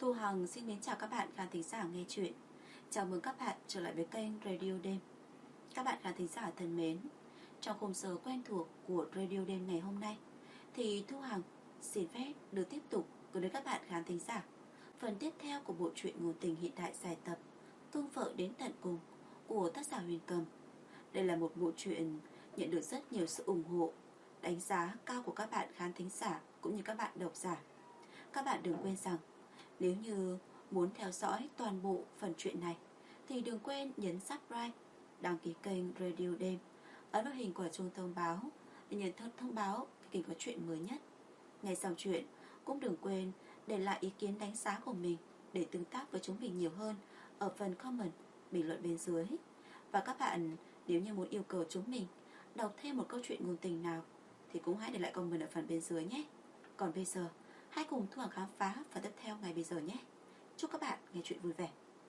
Thu Hằng xin mến chào các bạn khán thính giả nghe chuyện. Chào mừng các bạn trở lại với kênh Radio Đêm. Các bạn khán thính giả thân mến, trong khung giờ quen thuộc của Radio Đêm ngày hôm nay thì Thu Hằng xin phép được tiếp tục gửi đến các bạn khán thính giả phần tiếp theo của bộ truyện ngôn tình hiện đại dài tập Tương Vợ Đến Tận Cùng của tác giả Huyền Cầm. Đây là một bộ truyện nhận được rất nhiều sự ủng hộ, đánh giá cao của các bạn khán thính giả cũng như các bạn độc giả. Các bạn đừng quên rằng nếu như muốn theo dõi toàn bộ phần truyện này thì đừng quên nhấn subscribe, đăng ký kênh Radio Đêm, ấn vào hình quả chuông thông báo để nhận thông báo khi có chuyện mới nhất. Ngay sau chuyện cũng đừng quên để lại ý kiến đánh giá của mình để tương tác với chúng mình nhiều hơn ở phần comment, bình luận bên dưới. Và các bạn nếu như muốn yêu cầu chúng mình đọc thêm một câu chuyện ngôn tình nào thì cũng hãy để lại comment ở phần bên dưới nhé. Còn bây giờ hãy cùng Thu Hằng khám phá phần tiếp theo ngày bây giờ nhé. Chúc các bạn nghe chuyện vui vẻ.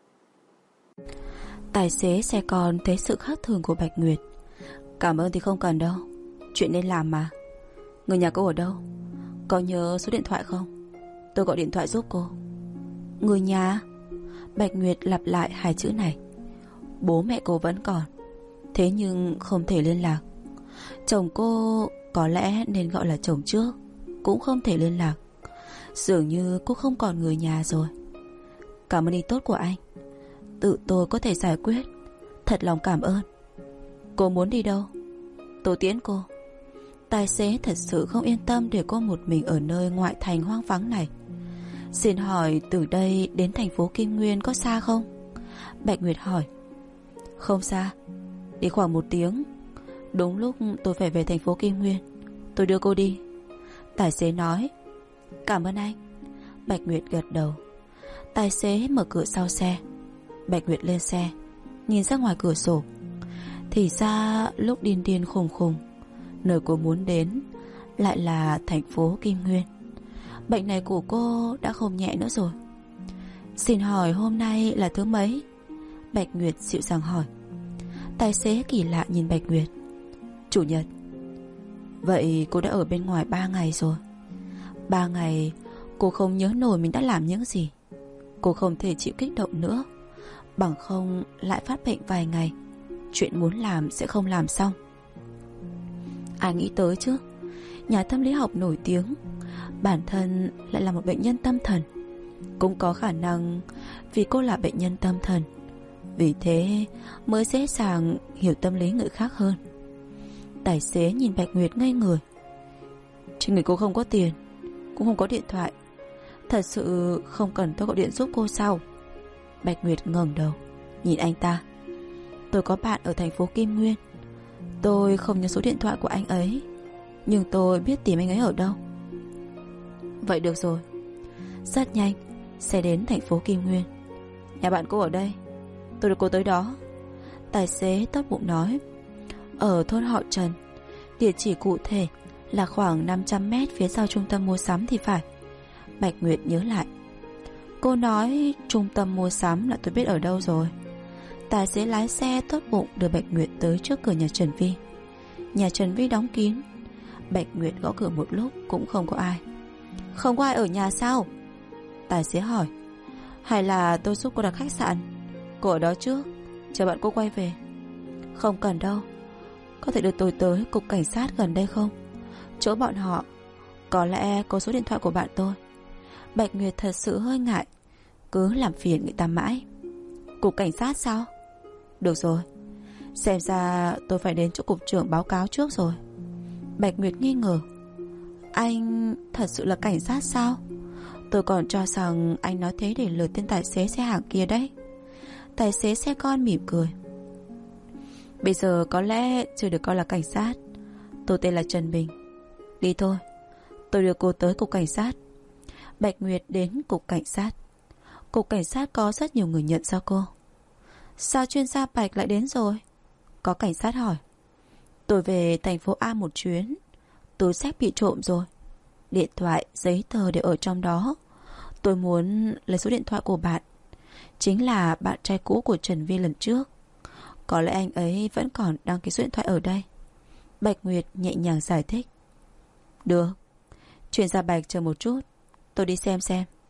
Tài xế xe con thấy sự khác thường của Bạch Nguyệt. Cảm ơn thì không cần đâu, chuyện nên làm mà. Người nhà cô ở đâu? Có nhớ số điện thoại không? Tôi gọi điện thoại giúp cô. Người nhà? Bạch Nguyệt lặp lại hai chữ này. Bố mẹ cô vẫn còn, thế nhưng không thể liên lạc. Chồng cô có lẽ nên gọi là chồng trước, cũng không thể liên lạc. Dường như cô không còn người nhà rồi. Cảm ơn ý tốt của anh, tự tôi có thể giải quyết. Thật lòng cảm ơn. Cô muốn đi đâu? Tôi tiễn cô. Tài xế thật sự không yên tâm để cô một mình ở nơi ngoại thành hoang vắng này. Xin hỏi từ đây đến thành phố Kim Nguyên có xa không? Bạch Nguyệt hỏi. Không xa, đi khoảng 1 tiếng. Đúng lúc tôi phải về thành phố Kim Nguyên, tôi đưa cô đi. Tài xế nói. Cảm ơn anh. Bạch Nguyệt gật đầu. Tài xế mở cửa sau xe. Bạch Nguyệt lên xe, nhìn ra ngoài cửa sổ. Thì ra lúc điên điên khùng khùng, nơi cô muốn đến lại là thành phố Kim Nguyên. Bệnh này của cô đã không nhẹ nữa rồi. Xin hỏi hôm nay là thứ mấy? Bạch Nguyệt dịu dàng hỏi. Tài xế kỳ lạ nhìn Bạch Nguyệt. Chủ nhật. Vậy cô đã ở bên ngoài 3 ngày rồi. 3 ngày cô không nhớ nổi mình đã làm những gì. Cô không thể chịu kích động nữa, bằng không lại phát bệnh vài ngày, chuyện muốn làm sẽ không làm xong. Ai nghĩ tới chứ, nhà tâm lý học nổi tiếng, bản thân lại là một bệnh nhân tâm thần. Cũng có khả năng vì cô là bệnh nhân tâm thần, vì thế mới dễ dàng hiểu tâm lý người khác hơn. Tài xế nhìn Bạch Nguyệt ngây người. Trên người cô không có tiền, cũng không có điện thoại. Thật sự không cần tôi gọi điện giúp cô sao? Bạch Nguyệt ngẩng đầu nhìn anh ta. Tôi có bạn ở thành phố Kim Nguyên. Tôi không nhớ số điện thoại của anh ấy, nhưng tôi biết tìm anh ấy ở đâu. Vậy được rồi. Rất nhanh xe đến thành phố Kim Nguyên. Nhà bạn cô ở đây, tôi đưa cô tới đó. Tài xế tốt bụng nói. Ở thôn họ Trần, địa chỉ cụ thể là khoảng 500 mét phía sau trung tâm mua sắm thì phải. Bạch Nguyệt nhớ lại. Cô nói trung tâm mua sắm là tôi biết ở đâu rồi. Tài xế lái xe tốt bụng đưa Bạch Nguyệt tới trước cửa nhà Trần Vi. Nhà Trần Vi đóng kín. Bạch Nguyệt gõ cửa một lúc cũng không có ai. Không có ai ở nhà sao? Tài xế hỏi. Hay là tôi giúp cô đặt khách sạn? Cô ở đó trước, chờ bạn cô quay về. Không cần đâu. Có thể đưa tôi tới cục cảnh sát gần đây không? Chỗ bọn họ có lẽ có số điện thoại của bạn tôi. Bạch Nguyệt thật sự hơi ngại, cứ làm phiền người ta mãi. Cục cảnh sát sao? Được rồi, xem ra tôi phải đến chỗ cục trưởng báo cáo trước rồi. Bạch Nguyệt nghi ngờ. Anh thật sự là cảnh sát sao? Tôi còn cho rằng anh nói thế để lừa tên tài xế xe hàng kia đấy. Tài xế xe con mỉm cười. Bây giờ có lẽ chưa được coi là cảnh sát. Tôi tên là Trần Bình. Đi thôi, tôi đưa cô tới cục cảnh sát. Bạch Nguyệt đến cục cảnh sát. Cục cảnh sát có rất nhiều người nhận ra cô. Sao chuyên gia Bạch lại đến rồi? Có cảnh sát hỏi. Tôi về thành phố A một chuyến, túi xách bị trộm rồi. Điện thoại, giấy tờ đều ở trong đó. Tôi muốn lấy số điện thoại của bạn, chính là bạn trai cũ của Trần Vi lần trước. Có lẽ anh ấy vẫn còn đăng ký số điện thoại ở đây. Bạch Nguyệt nhẹ nhàng giải thích. Được, chuyên gia Bạch chờ một chút, tôi đi xem.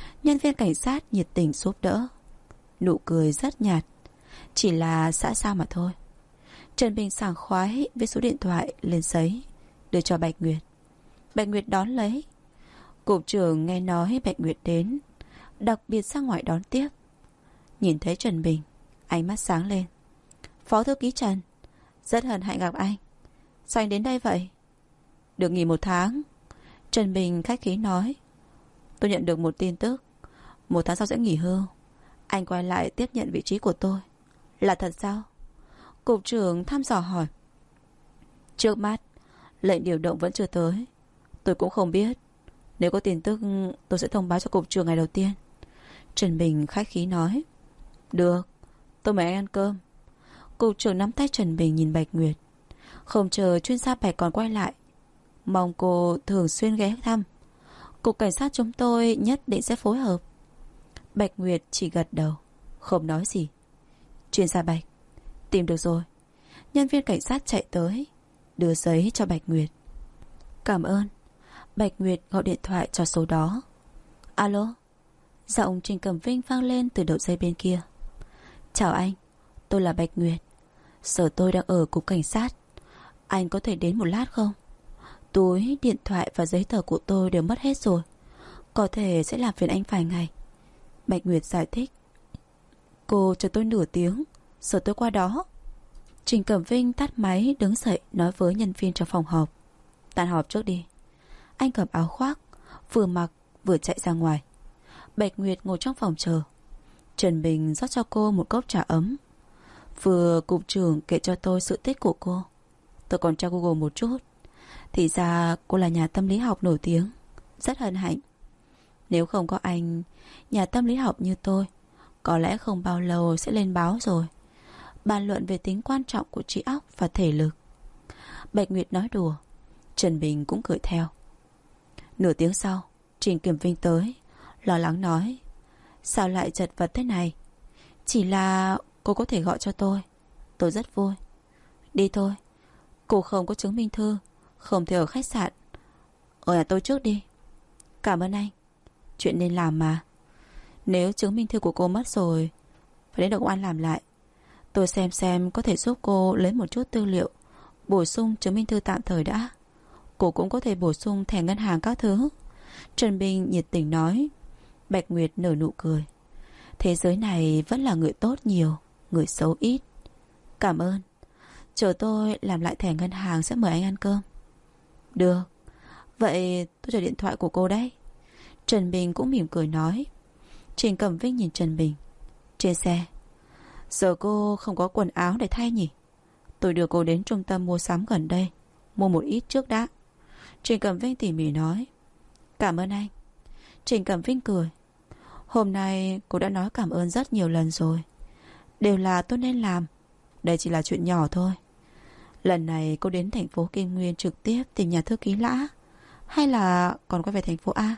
Nhân viên cảnh sát nhiệt tình giúp đỡ, nụ cười rất nhạt, chỉ là xã giao mà thôi. Trần Bình sảng khoái viết số điện thoại lên giấy, đưa cho Bạch Nguyệt. Bạch Nguyệt đón lấy. Cục trưởng nghe nói Bạch Nguyệt đến, đặc biệt ra ngoài đón tiếp. Nhìn thấy Trần Bình, ánh mắt sáng lên. Phó thư ký Trần, rất hân hạnh gặp anh. Sao anh đến đây vậy? Được nghỉ 1 tháng. Trần Bình khách khí nói. Tôi nhận được một tin tức, 1 tháng sau sẽ nghỉ hưu. Anh quay lại tiếp nhận vị trí của tôi. Là thật sao? Cục trưởng thăm dò hỏi. Trước mắt lệnh điều động vẫn chưa tới. Tôi cũng không biết. Nếu có tin tức tôi sẽ thông báo cho cục trưởng ngày đầu tiên. Trần Bình khách khí nói. Được, tôi mời anh ăn cơm. Cục trưởng nắm tay Trần Bình nhìn Bạch Nguyệt. Không chờ chuyên gia Bạch còn quay lại, mong cô thường xuyên ghé thăm. Cục cảnh sát chúng tôi nhất định sẽ phối hợp. Bạch Nguyệt chỉ gật đầu, không nói gì. Chuyên gia Bạch, tìm được rồi. Nhân viên cảnh sát chạy tới, đưa giấy cho Bạch Nguyệt. Cảm ơn. Bạch Nguyệt gọi điện thoại cho số đó. Alo. Giọng Trình Cẩm Vinh vang lên từ đầu dây bên kia. Chào anh, tôi là Bạch Nguyệt. Giờ tôi đang ở cục cảnh sát. Anh có thể đến một lát không? Túi, điện thoại và giấy tờ của tôi đều mất hết rồi. Có thể sẽ làm phiền anh vài ngày. Bạch Nguyệt giải thích. Cô chờ tôi nửa tiếng, giờ tôi qua đó. Trình Cẩm Vinh tắt máy đứng dậy nói với nhân viên trong phòng họp. Tan họp trước đi. Anh cầm áo khoác, vừa mặc vừa chạy ra ngoài. Bạch Nguyệt ngồi trong phòng chờ. Trần Bình rót cho cô một cốc trà ấm. Vừa cục trưởng kể cho tôi sự tích của cô. Tôi còn tra Google một chút. Thì ra cô là nhà tâm lý học nổi tiếng. Rất hân hạnh. Nếu không có anh, nhà tâm lý học như tôi có lẽ không bao lâu sẽ lên báo rồi, bàn luận về tính quan trọng của trí óc và thể lực. Bạch Nguyệt nói đùa, Trần Bình cũng cười theo. Nửa tiếng sau, Trình Kiểm Vinh tới, lo lắng nói. Sao lại chật vật thế này? Chỉ là cô có thể gọi cho tôi rất vui. Đi thôi. Cô không có chứng minh thư, không thể ở khách sạn. Ở nhà tôi trước đi. Cảm ơn anh. Chuyện nên làm mà. Nếu chứng minh thư của cô mất rồi, phải đến đội công an làm lại. Tôi xem có thể giúp cô lấy một chút tư liệu, bổ sung chứng minh thư tạm thời đã. Cô cũng có thể bổ sung thẻ ngân hàng các thứ. Trần Bình nhiệt tình nói. Bạch Nguyệt nở nụ cười. Thế giới này vẫn là người tốt nhiều, người xấu ít. Cảm ơn. Chờ tôi làm lại thẻ ngân hàng sẽ mời anh ăn cơm. Được. Vậy tôi chờ điện thoại của cô đấy. Trần Bình cũng mỉm cười nói. Trình Cẩm Vinh nhìn Trần Bình. Trên xe. Giờ cô không có quần áo để thay nhỉ? Tôi đưa cô đến trung tâm mua sắm gần đây, mua một ít trước đã. Trình Cẩm Vinh tỉ mỉ nói. Cảm ơn anh. Trình Cẩm Vinh cười. Hôm nay cô đã nói cảm ơn rất nhiều lần rồi. Đều là tôi nên làm. Đây chỉ là chuyện nhỏ thôi. Lần này cô đến thành phố Kim Nguyên trực tiếp tìm nhà thư ký Lã, hay là còn quay về thành phố A?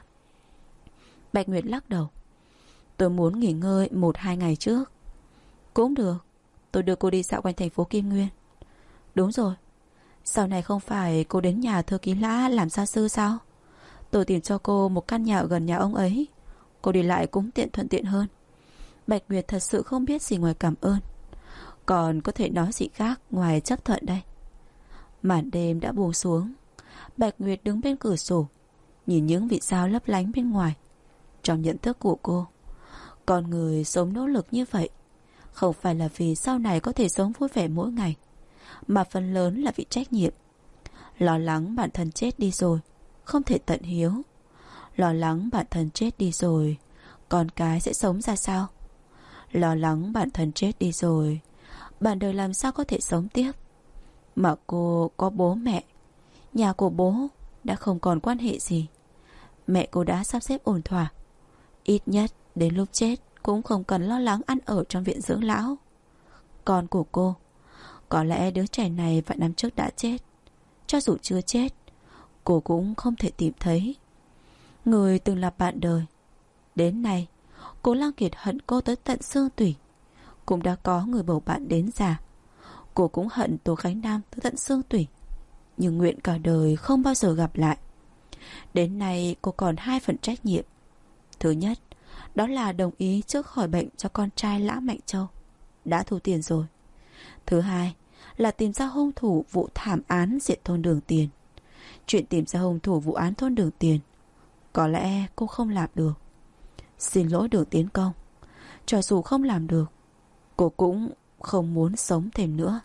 Bạch Nguyệt lắc đầu. Tôi muốn nghỉ ngơi 1-2 ngày trước. Cũng được. Tôi đưa cô đi dạo quanh thành phố Kim Nguyên. Đúng rồi. Sau này không phải cô đến nhà thư ký Lã làm gia sư sao? Tôi tìm cho cô một căn nhà ở gần nhà ông ấy. Cô đi lại cũng thuận tiện hơn. Bạch Nguyệt thật sự không biết gì ngoài cảm ơn. Còn có thể nói gì khác ngoài chấp thuận đây. Màn đêm đã buông xuống. Bạch Nguyệt đứng bên cửa sổ, nhìn những vì sao lấp lánh bên ngoài. Trong nhận thức của cô, con người sống nỗ lực như vậy không phải là vì sau này có thể sống vui vẻ mỗi ngày, mà phần lớn là vì trách nhiệm. Lo lắng bản thân chết đi rồi không thể tận hiếu. Lo lắng bản thân chết đi rồi con cái sẽ sống ra sao. Lo lắng bản thân chết đi rồi bản đời làm sao có thể sống tiếp. Mà cô có bố mẹ, nhà của bố đã không còn quan hệ gì. Mẹ cô đã sắp xếp ổn thỏa. Ít nhất đến lúc chết cũng không cần lo lắng ăn ở trong viện dưỡng lão. Con của cô, có lẽ đứa trẻ này vài năm trước đã chết. Cho dù chưa chết, cô cũng không thể tìm thấy. Người từng là bạn đời. Đến nay, cô Lăng Kiệt hận cô tới tận xương tủy. Cũng đã có người bầu bạn đến già. Cô cũng hận Tố Khánh Nam tới tận xương tủy, nhưng nguyện cả đời không bao giờ gặp lại. Đến nay cô còn 2 phần trách nhiệm. Thứ nhất, đó là đồng ý trước khỏi bệnh cho con trai Lã Mạnh Châu. Đã thu tiền rồi. Thứ hai là tìm ra hung thủ vụ thảm án diệt thôn Đường Tiền. Chuyện tìm ra hung thủ vụ án thôn Đường Tiền có lẽ cô không làm được. Xin lỗi Đường Tiến Công. Cho dù không làm được, cô cũng không muốn sống thêm nữa.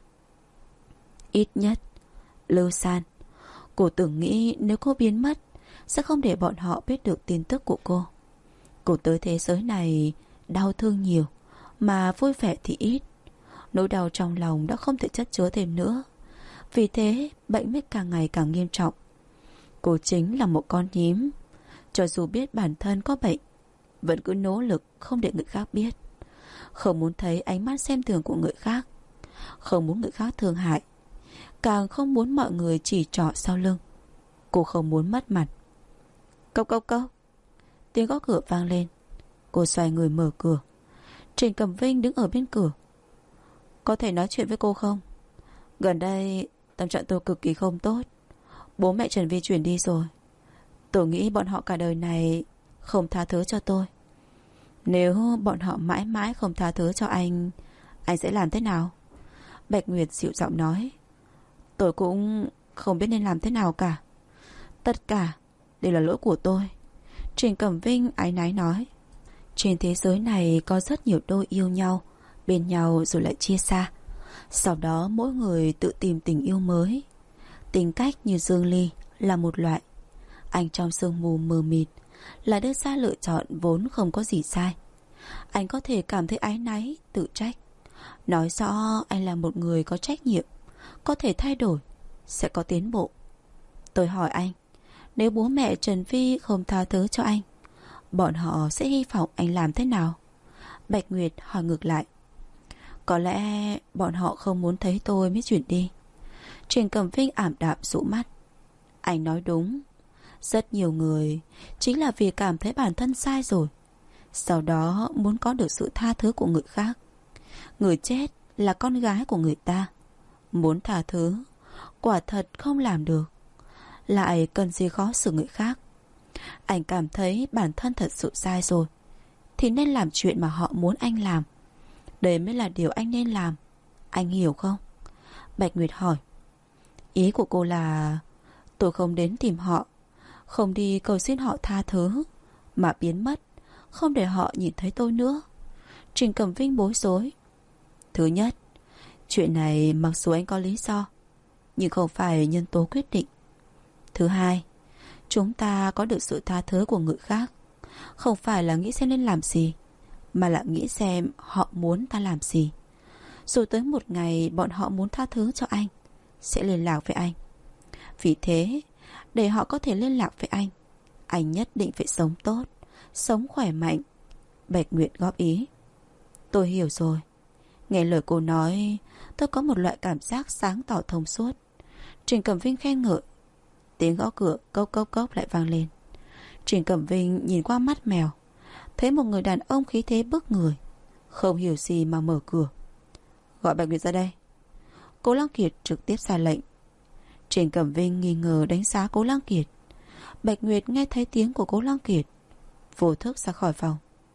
Ít nhất Lưu San, cô từng nghĩ nếu cô biến mất sẽ không để bọn họ biết được tin tức của cô. Cô tới thế giới này đau thương nhiều mà vui vẻ thì ít. Nỗi đau trong lòng đã không thể chất chứa thêm nữa. Vì thế bệnh mới càng ngày càng nghiêm trọng. Cô chính là một con nhím. Cho dù biết bản thân có bệnh, vẫn cứ nỗ lực không để người khác biết. Không muốn thấy ánh mắt xem thường của người khác. Không muốn người khác thương hại. Càng không muốn mọi người chỉ trỏ sau lưng. Cô không muốn mất mặt. Cốc cốc cốc. Tiếng gõ cửa vang lên. Cô xoay người mở cửa. Trình Cẩm Vinh đứng ở bên cửa. Có thể nói chuyện với cô không? Gần đây tâm trạng tôi cực kỳ không tốt. Bố mẹ Trần Vi chuyển đi rồi. Tôi nghĩ bọn họ cả đời này không tha thứ cho tôi. Nếu bọn họ mãi mãi không tha thứ cho anh sẽ làm thế nào? Bạch Nguyệt dịu giọng nói. Tôi cũng không biết nên làm thế nào cả. Tất cả đều là lỗi của tôi. Trình Cẩm Vinh áy náy nói. Trên thế giới này có rất nhiều đôi yêu nhau, bên nhau rồi lại chia xa. Sau đó mỗi người tự tìm tình yêu mới. Tính cách như Dương Ly là một loại. Anh trong sương mù mờ mịt là đưa ra lựa chọn vốn không có gì sai. Anh có thể cảm thấy áy náy, tự trách. Nói rõ anh là một người có trách nhiệm, có thể thay đổi, sẽ có tiến bộ. Tôi hỏi anh, nếu bố mẹ Trần Vi không tha thứ cho anh, bọn họ sẽ hy vọng anh làm thế nào? Bạch Nguyệt hỏi ngược lại. Có lẽ bọn họ không muốn thấy tôi mới chuyển đi. Trình Cẩm Vinh ảm đạm dụ mắt. Anh nói đúng. Rất nhiều người chính là vì cảm thấy bản thân sai rồi, sau đó muốn có được sự tha thứ của người khác. Người chết là con gái của người ta. Muốn tha thứ, quả thật không làm được. Lại cần gì khó xử người khác. Anh cảm thấy bản thân thật sự sai rồi, thì nên làm chuyện mà họ muốn anh làm. Đây mới là điều anh nên làm. Anh hiểu không? Bạch Nguyệt hỏi. Ý của cô là tôi không đến tìm họ, không đi cầu xin họ tha thứ, mà biến mất, không để họ nhìn thấy tôi nữa. Trình Cẩm Vinh bối rối. Thứ nhất, chuyện này mặc dù anh có lý do, nhưng không phải nhân tố quyết định. Thứ hai, chúng ta có được sự tha thứ của người khác, không phải là nghĩ xem nên làm gì, mà là nghĩ xem họ muốn ta làm gì. Rồi tới một ngày bọn họ muốn tha thứ cho anh, sẽ liên lạc với anh. Vì thế, để họ có thể liên lạc với anh nhất định phải sống tốt, sống khỏe mạnh. Bạch Nguyệt góp ý. Tôi hiểu rồi. Nghe lời cô nói, tôi có một loại cảm giác sáng tỏ thông suốt. Trình Cẩm Vinh khen ngợi. Tiếng gõ cửa cốc cốc cốc lại vang lên. Trình Cẩm Vinh nhìn qua mắt mèo, thấy một người đàn ông khí thế bức người, không hiểu gì mà mở cửa. Gọi Bạch Nguyệt ra đây. Cố Lăng Kiệt trực tiếp ra lệnh. Trình Cẩm Vinh nghi ngờ đánh giá Cố Lăng Kiệt. Bạch Nguyệt nghe thấy tiếng của Cố Lăng Kiệt, vô thức ra khỏi phòng.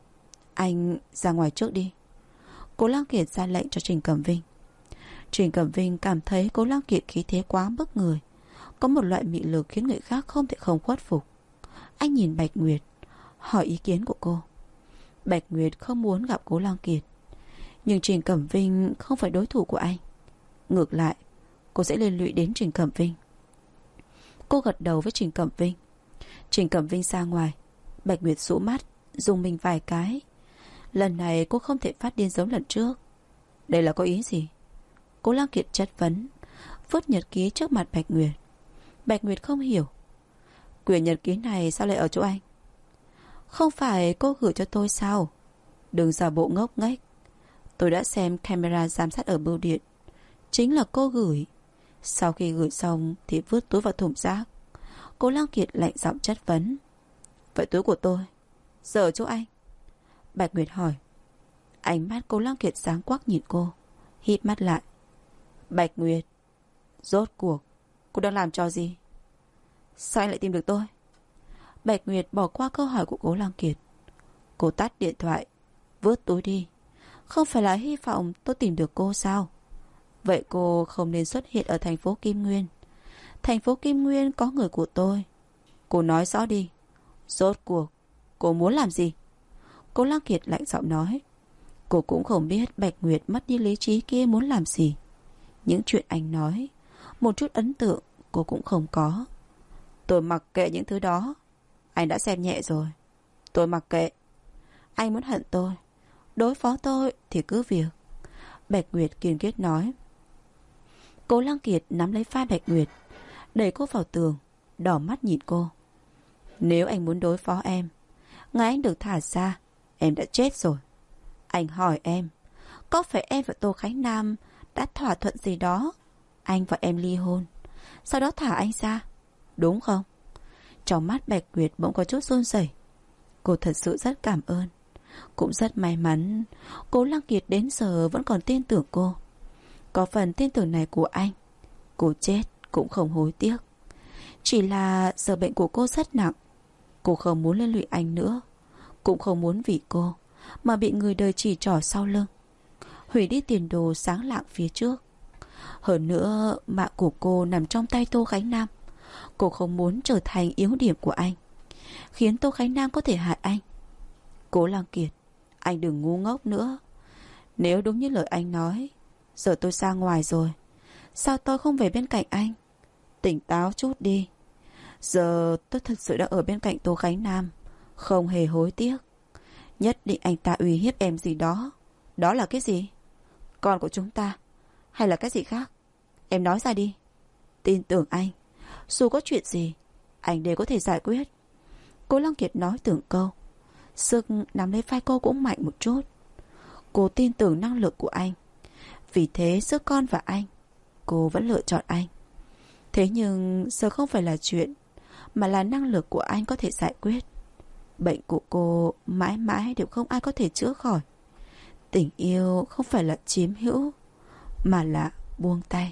Anh ra ngoài trước đi. Cố Lăng Kiệt ra lệnh cho Trình Cẩm Vinh. Trình Cẩm Vinh cảm thấy Cố Lăng Kiệt khí thế quá bức người, có một loại mị lực khiến người khác không thể không khuất phục. Anh nhìn Bạch Nguyệt, hỏi ý kiến của cô. Bạch Nguyệt không muốn gặp Cố Lăng Kiệt, nhưng Trình Cẩm Vinh không phải đối thủ của anh. Ngược lại, cô sẽ liên lụy đến Trình Cẩm Vinh. Cô gật đầu với Trình Cẩm Vinh. Trình Cẩm Vinh ra ngoài. Bạch Nguyệt rũ mắt, dùng mình vài cái. Lần này cô không thể phát điên giống lần trước. Đây là có ý gì? Cố Lăng Kiệt chất vấn, vứt nhật ký trước mặt Bạch Nguyệt. Bạch Nguyệt không hiểu. Quyển nhật ký này sao lại ở chỗ anh? Không phải cô gửi cho tôi sao? Đừng giả bộ ngốc nghếch. Tôi đã xem camera giám sát ở bưu điện. Chính là cô gửi. Sau khi gửi xong thì vứt túi vào thùng rác. Cố Lăng Kiệt lạnh giọng chất vấn. Vậy túi của tôi giờ ở chỗ anh? Bạch Nguyệt hỏi. Ánh mắt Cố Lăng Kiệt sáng quắc nhìn cô, hít mắt lại. Bạch Nguyệt, rốt cuộc cô đang làm trò gì? Sao anh lại tìm được tôi? Bạch Nguyệt bỏ qua câu hỏi của Cố Lăng Kiệt. Cô tắt điện thoại, vứt túi đi. Không phải là hy vọng tôi tìm được cô sao? Vậy cô không nên xuất hiện ở thành phố Kim Nguyên. Thành phố Kim Nguyên có người của tôi. Cô nói rõ đi. Rốt cuộc cô muốn làm gì? Cố Lăng Kiệt lạnh giọng nói. Cô cũng không biết Bạch Nguyệt mất đi lý trí kia muốn làm gì. Những chuyện anh nói, một chút ấn tượng cô cũng không có. Tôi mặc kệ những thứ đó. Anh đã xem nhẹ rồi. Tôi mặc kệ. Anh muốn hận tôi, đối phó tôi thì cứ việc. Bạch Nguyệt kiên quyết nói. Cố Lăng Kiệt nắm lấy vai Bạch Nguyệt, đẩy cô vào tường, đỏ mắt nhìn cô. Nếu anh muốn đối phó em, ngày anh được thả ra, em đã chết rồi. Anh hỏi em, có phải em và Tô Khánh Nam đã thỏa thuận gì đó, anh và em ly hôn, sau đó thả anh ra, đúng không? Trong mắt Bạch Nguyệt bỗng có chút run rẩy. Cô thật sự rất cảm ơn, cũng rất may mắn Cố Lăng Kiệt đến giờ vẫn còn tin tưởng cô. Có phần tin tưởng này của anh, cô chết cũng không hối tiếc. Chỉ là giờ bệnh của cô rất nặng, cô không muốn liên lụy anh nữa, cũng không muốn vì cô mà bị người đời chỉ trỏ sau lưng, hủy đi tiền đồ sáng lạng phía trước. Hơn nữa mạng của cô nằm trong tay Tô Khánh Nam. Cô không muốn trở thành yếu điểm của anh, khiến Tô Khánh Nam có thể hại anh. Cố Lăng Kiệt, anh đừng ngu ngốc nữa. Nếu đúng như lời anh nói, giờ tôi ra ngoài rồi, sao tôi không về bên cạnh anh? Tỉnh táo chút đi. Giờ tôi thật sự đã ở bên cạnh Tô Khánh Nam, không hề hối tiếc. Nhất định anh ta uy hiếp em gì đó. Đó là cái gì? Con của chúng ta, hay là cái gì khác? Em nói ra đi. Tin tưởng anh, dù có chuyện gì anh đều có thể giải quyết. Cố Lăng Kiệt nói từng câu, sức nắm lấy vai cô cũng mạnh một chút. Cô tin tưởng năng lực của anh, vì thế giữa con và anh, cô vẫn lựa chọn anh. Thế nhưng giờ không phải là chuyện, mà là năng lực của anh có thể giải quyết. Bệnh của cô mãi mãi đều không ai có thể chữa khỏi. Tình yêu không phải là chiếm hữu, mà là buông tay.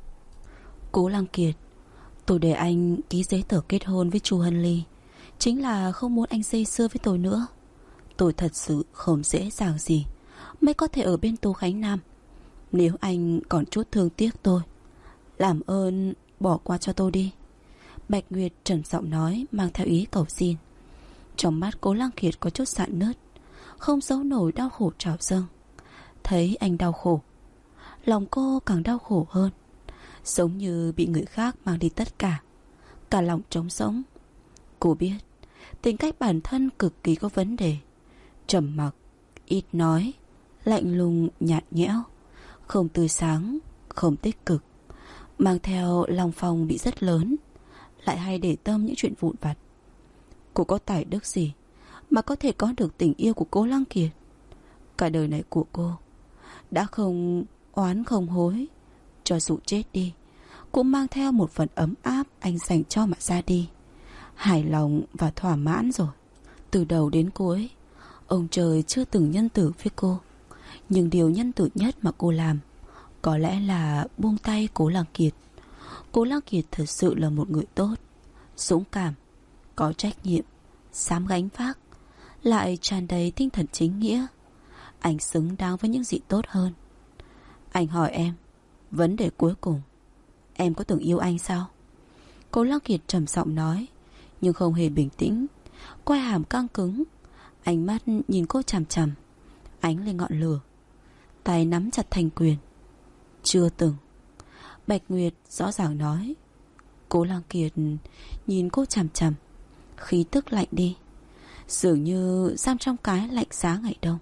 Cố Lăng Kiệt, tôi để anh ký giấy tờ kết hôn với Chu Hân Ly chính là không muốn anh dây dưa với tôi nữa. Tôi thật sự không dễ dàng gì mới có thể ở bên Tô Khánh Nam. Nếu anh còn chút thương tiếc tôi, làm ơn bỏ qua cho tôi đi. Bạch Nguyệt trầm giọng nói, mang theo ý cầu xin. Trong mắt Cố Lăng Kiệt có chút rạn nứt, không giấu nổi đau khổ trào dâng. Thấy anh đau khổ, lòng cô càng đau khổ hơn, giống như bị người khác mang đi tất cả, cả lòng trống rỗng. Cô biết tính cách bản thân cực kỳ có vấn đề, trầm mặc, ít nói, lạnh lùng nhạt nhẽo, không tươi sáng, không tích cực, mang theo lòng phòng bị rất lớn, lại hay để tâm những chuyện vụn vặt. Cô có tài đức gì mà có thể có được tình yêu của Cố Lăng Kiệt? Cả đời này của cô đã không oán không hối, cho dù chết đi cũng mang theo một phần ấm áp anh dành cho mà ra đi, hài lòng và thỏa mãn rồi. Từ đầu đến cuối, ông trời chưa từng nhân tử với cô, nhưng điều nhân tử nhất mà cô làm có lẽ là buông tay Cố Lăng Kiệt. Cố Lăng Kiệt thật sự là một người tốt, dũng cảm, có trách nhiệm, dám gánh vác, lại tràn đầy tinh thần chính nghĩa. Anh xứng đáng với những gì tốt hơn. Anh hỏi em, vấn đề cuối cùng, em có từng yêu anh sao? Cố Lăng Kiệt trầm giọng nói, nhưng không hề bình tĩnh, quai hàm căng cứng, ánh mắt nhìn cô chằm chằm, ánh lên ngọn lửa, tay nắm chặt thành quyền. Chưa từng. Bạch Nguyệt rõ ràng nói. Cố Lăng Kiệt nhìn cô chằm chằm, khí tức lạnh đi, dường như giam trong cái lạnh giá ngày đông.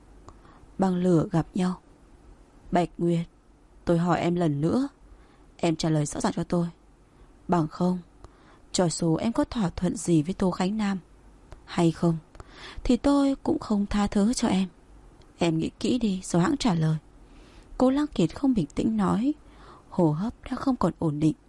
Băng lửa gặp nhau. Bạch Nguyệt, tôi hỏi em lần nữa, em trả lời rõ ràng cho tôi. Bằng không, cho dù em có thỏa thuận gì với Tô Khánh Nam hay không, thì tôi cũng không tha thứ cho em. Em nghĩ kỹ đi rồi hãng trả lời. Cố Lăng Kiệt không bình tĩnh nói, hô hấp đã không còn ổn định.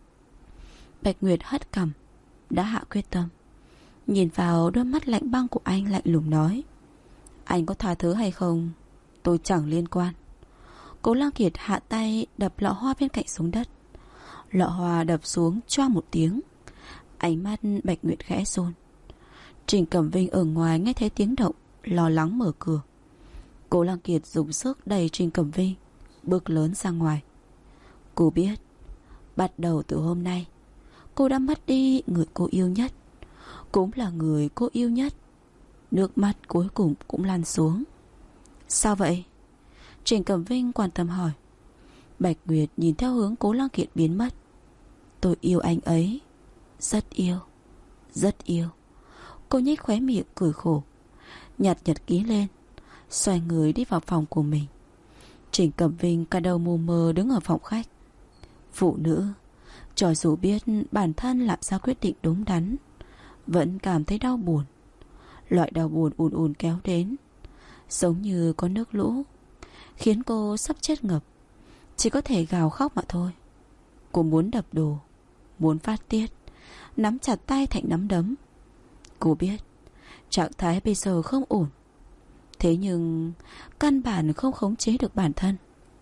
Bạch Nguyệt hất cằm, đã hạ quyết tâm, nhìn vào đôi mắt lạnh băng của anh, lạnh lùng nói, anh có tha thứ hay không tôi chẳng liên quan. Cố Lăng Kiệt hạ tay đập lọ hoa bên cạnh xuống đất. Lọ hoa đập xuống choang một tiếng. Ánh mắt Bạch Nguyệt khẽ run. Trình Cẩm Vinh ở ngoài nghe thấy tiếng động, lo lắng mở cửa. Cố Lăng Kiệt dùng sức đẩy Trình Cẩm Vinh bước lớn ra ngoài. Cô biết, bắt đầu từ hôm nay, cô đã mất đi người cô yêu nhất, cũng là người cô yêu nhất. Nước mắt cuối cùng cũng lan xuống. Sao vậy? Trình Cẩm Vinh quan tâm hỏi. Bạch Nguyệt nhìn theo hướng Cố Lăng Kiệt biến mất. Tôi yêu anh ấy, rất yêu, rất yêu. Cô nhếch khóe miệng cười khổ, nhặt nhật ký lên, xoay người đi vào phòng của mình. Trình Cẩm Vinh cả đầu mù mờ đứng ở phòng khách. Phụ nữ, cho dù biết bản thân làm ra quyết định đúng đắn, vẫn cảm thấy đau buồn. Loại đau buồn ùn ùn kéo đến, giống như có nước lũ, khiến cô sắp chết ngập. Chỉ có thể gào khóc mà thôi. Cô muốn đập đồ, muốn phát tiết, nắm chặt tay thành nắm đấm. Cô biết trạng thái bây giờ không ổn, thế nhưng căn bản không khống chế được bản thân.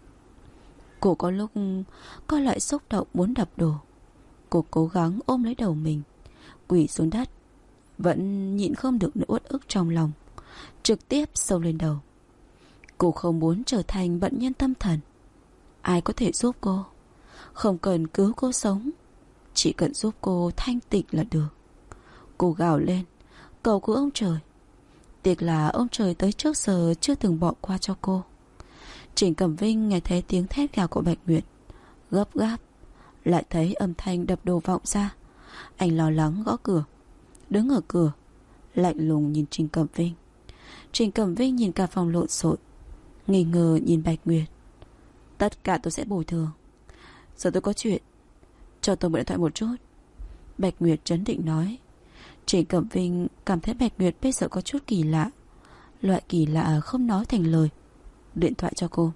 Cô có lúc có loại xúc động muốn đập đồ. Cô cố gắng ôm lấy đầu mình, quỳ xuống đất, vẫn nhịn không được nỗi uất ức trong lòng, trực tiếp xông lên đầu. Cô không muốn trở thành bệnh nhân tâm thần. Ai có thể giúp cô? Không cần cứu cô sống, chỉ cần giúp cô thanh tịnh là được. Cô gào lên, cầu cứu ông trời. Tiếc là ông trời tới trước giờ chưa từng bỏ qua cho cô. Trình Cẩm Vinh nghe thấy tiếng thét gào của Bạch Nguyệt, gấp gáp, lại thấy âm thanh đập đồ vọng ra. Anh lo lắng gõ cửa, đứng ở cửa, lạnh lùng nhìn Trình Cẩm Vinh. Trình Cẩm Vinh nhìn cả phòng lộn xộn, nghi ngờ nhìn Bạch Nguyệt. Tất cả tôi sẽ bồi thường. Giờ tôi có chuyện, cho tôi mượn điện thoại một chút. Bạch Nguyệt trấn định nói. Trình Cẩm Vinh cảm thấy Bạch Nguyệt bây giờ có chút kỳ lạ, loại kỳ lạ không nói thành lời. Điện thoại cho cô.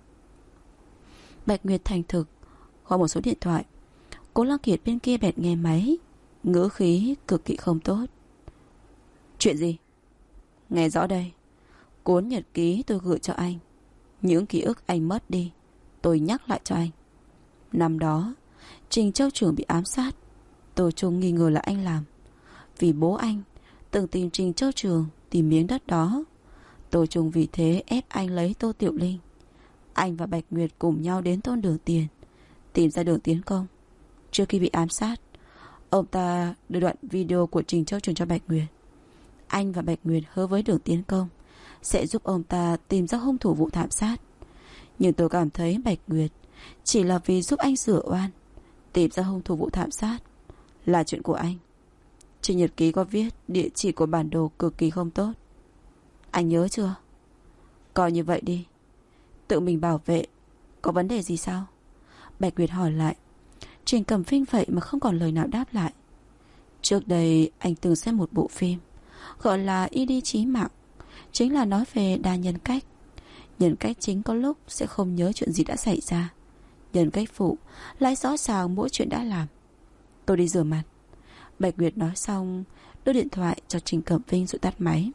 Bạch Nguyệt thành thực gọi một số điện thoại. Cố Lăng Kiệt bên kia bèn nghe máy, ngữ khí cực kỳ không tốt. Chuyện gì? Nghe rõ đây. Cuốn nhật ký tôi gửi cho anh, những ký ức anh mất đi, tôi nhắc lại cho anh. Năm đó Trình Châu Trưởng bị ám sát, Tô Trung nghi ngờ là anh làm. Vì bố anh từng tìm Trình Châu Trường tìm miếng đất đó, Tô Trung vì thế ép anh lấy Tô Tiểu Linh. Anh và Bạch Nguyệt cùng nhau đến thôn Đường Tiền, tìm ra Đường Tiến Công. Trước khi bị ám sát, ông ta đưa đoạn video của Trình Châu Trường cho Bạch Nguyệt. Anh và Bạch Nguyệt hứa với Đường Tiến Công sẽ giúp ông ta tìm ra hung thủ vụ thảm sát. Nhưng tôi cảm thấy Bạch Nguyệt chỉ là vì giúp anh rửa oan. Tìm ra hung thủ vụ thảm sát là chuyện của anh. Trên nhật ký có viết địa chỉ của bản đồ cực kỳ không tốt. Anh nhớ chưa? Coi như vậy đi, tự mình bảo vệ. Có vấn đề gì sao? Bạch Nguyệt hỏi lại. Trình Cẩm Vinh vậy mà không còn lời nào đáp lại. Trước đây anh từng xem một bộ phim gọi là Y Đi Chí Mạng, chính là nói về đa nhân cách. Nhân cách chính có lúc sẽ không nhớ chuyện gì đã xảy ra, nhân cách phụ lại rõ ràng mỗi chuyện đã làm. Tôi đi rửa mặt. Bạch Nguyệt nói xong đưa điện thoại cho Trình Cẩm Vinh rồi tắt máy.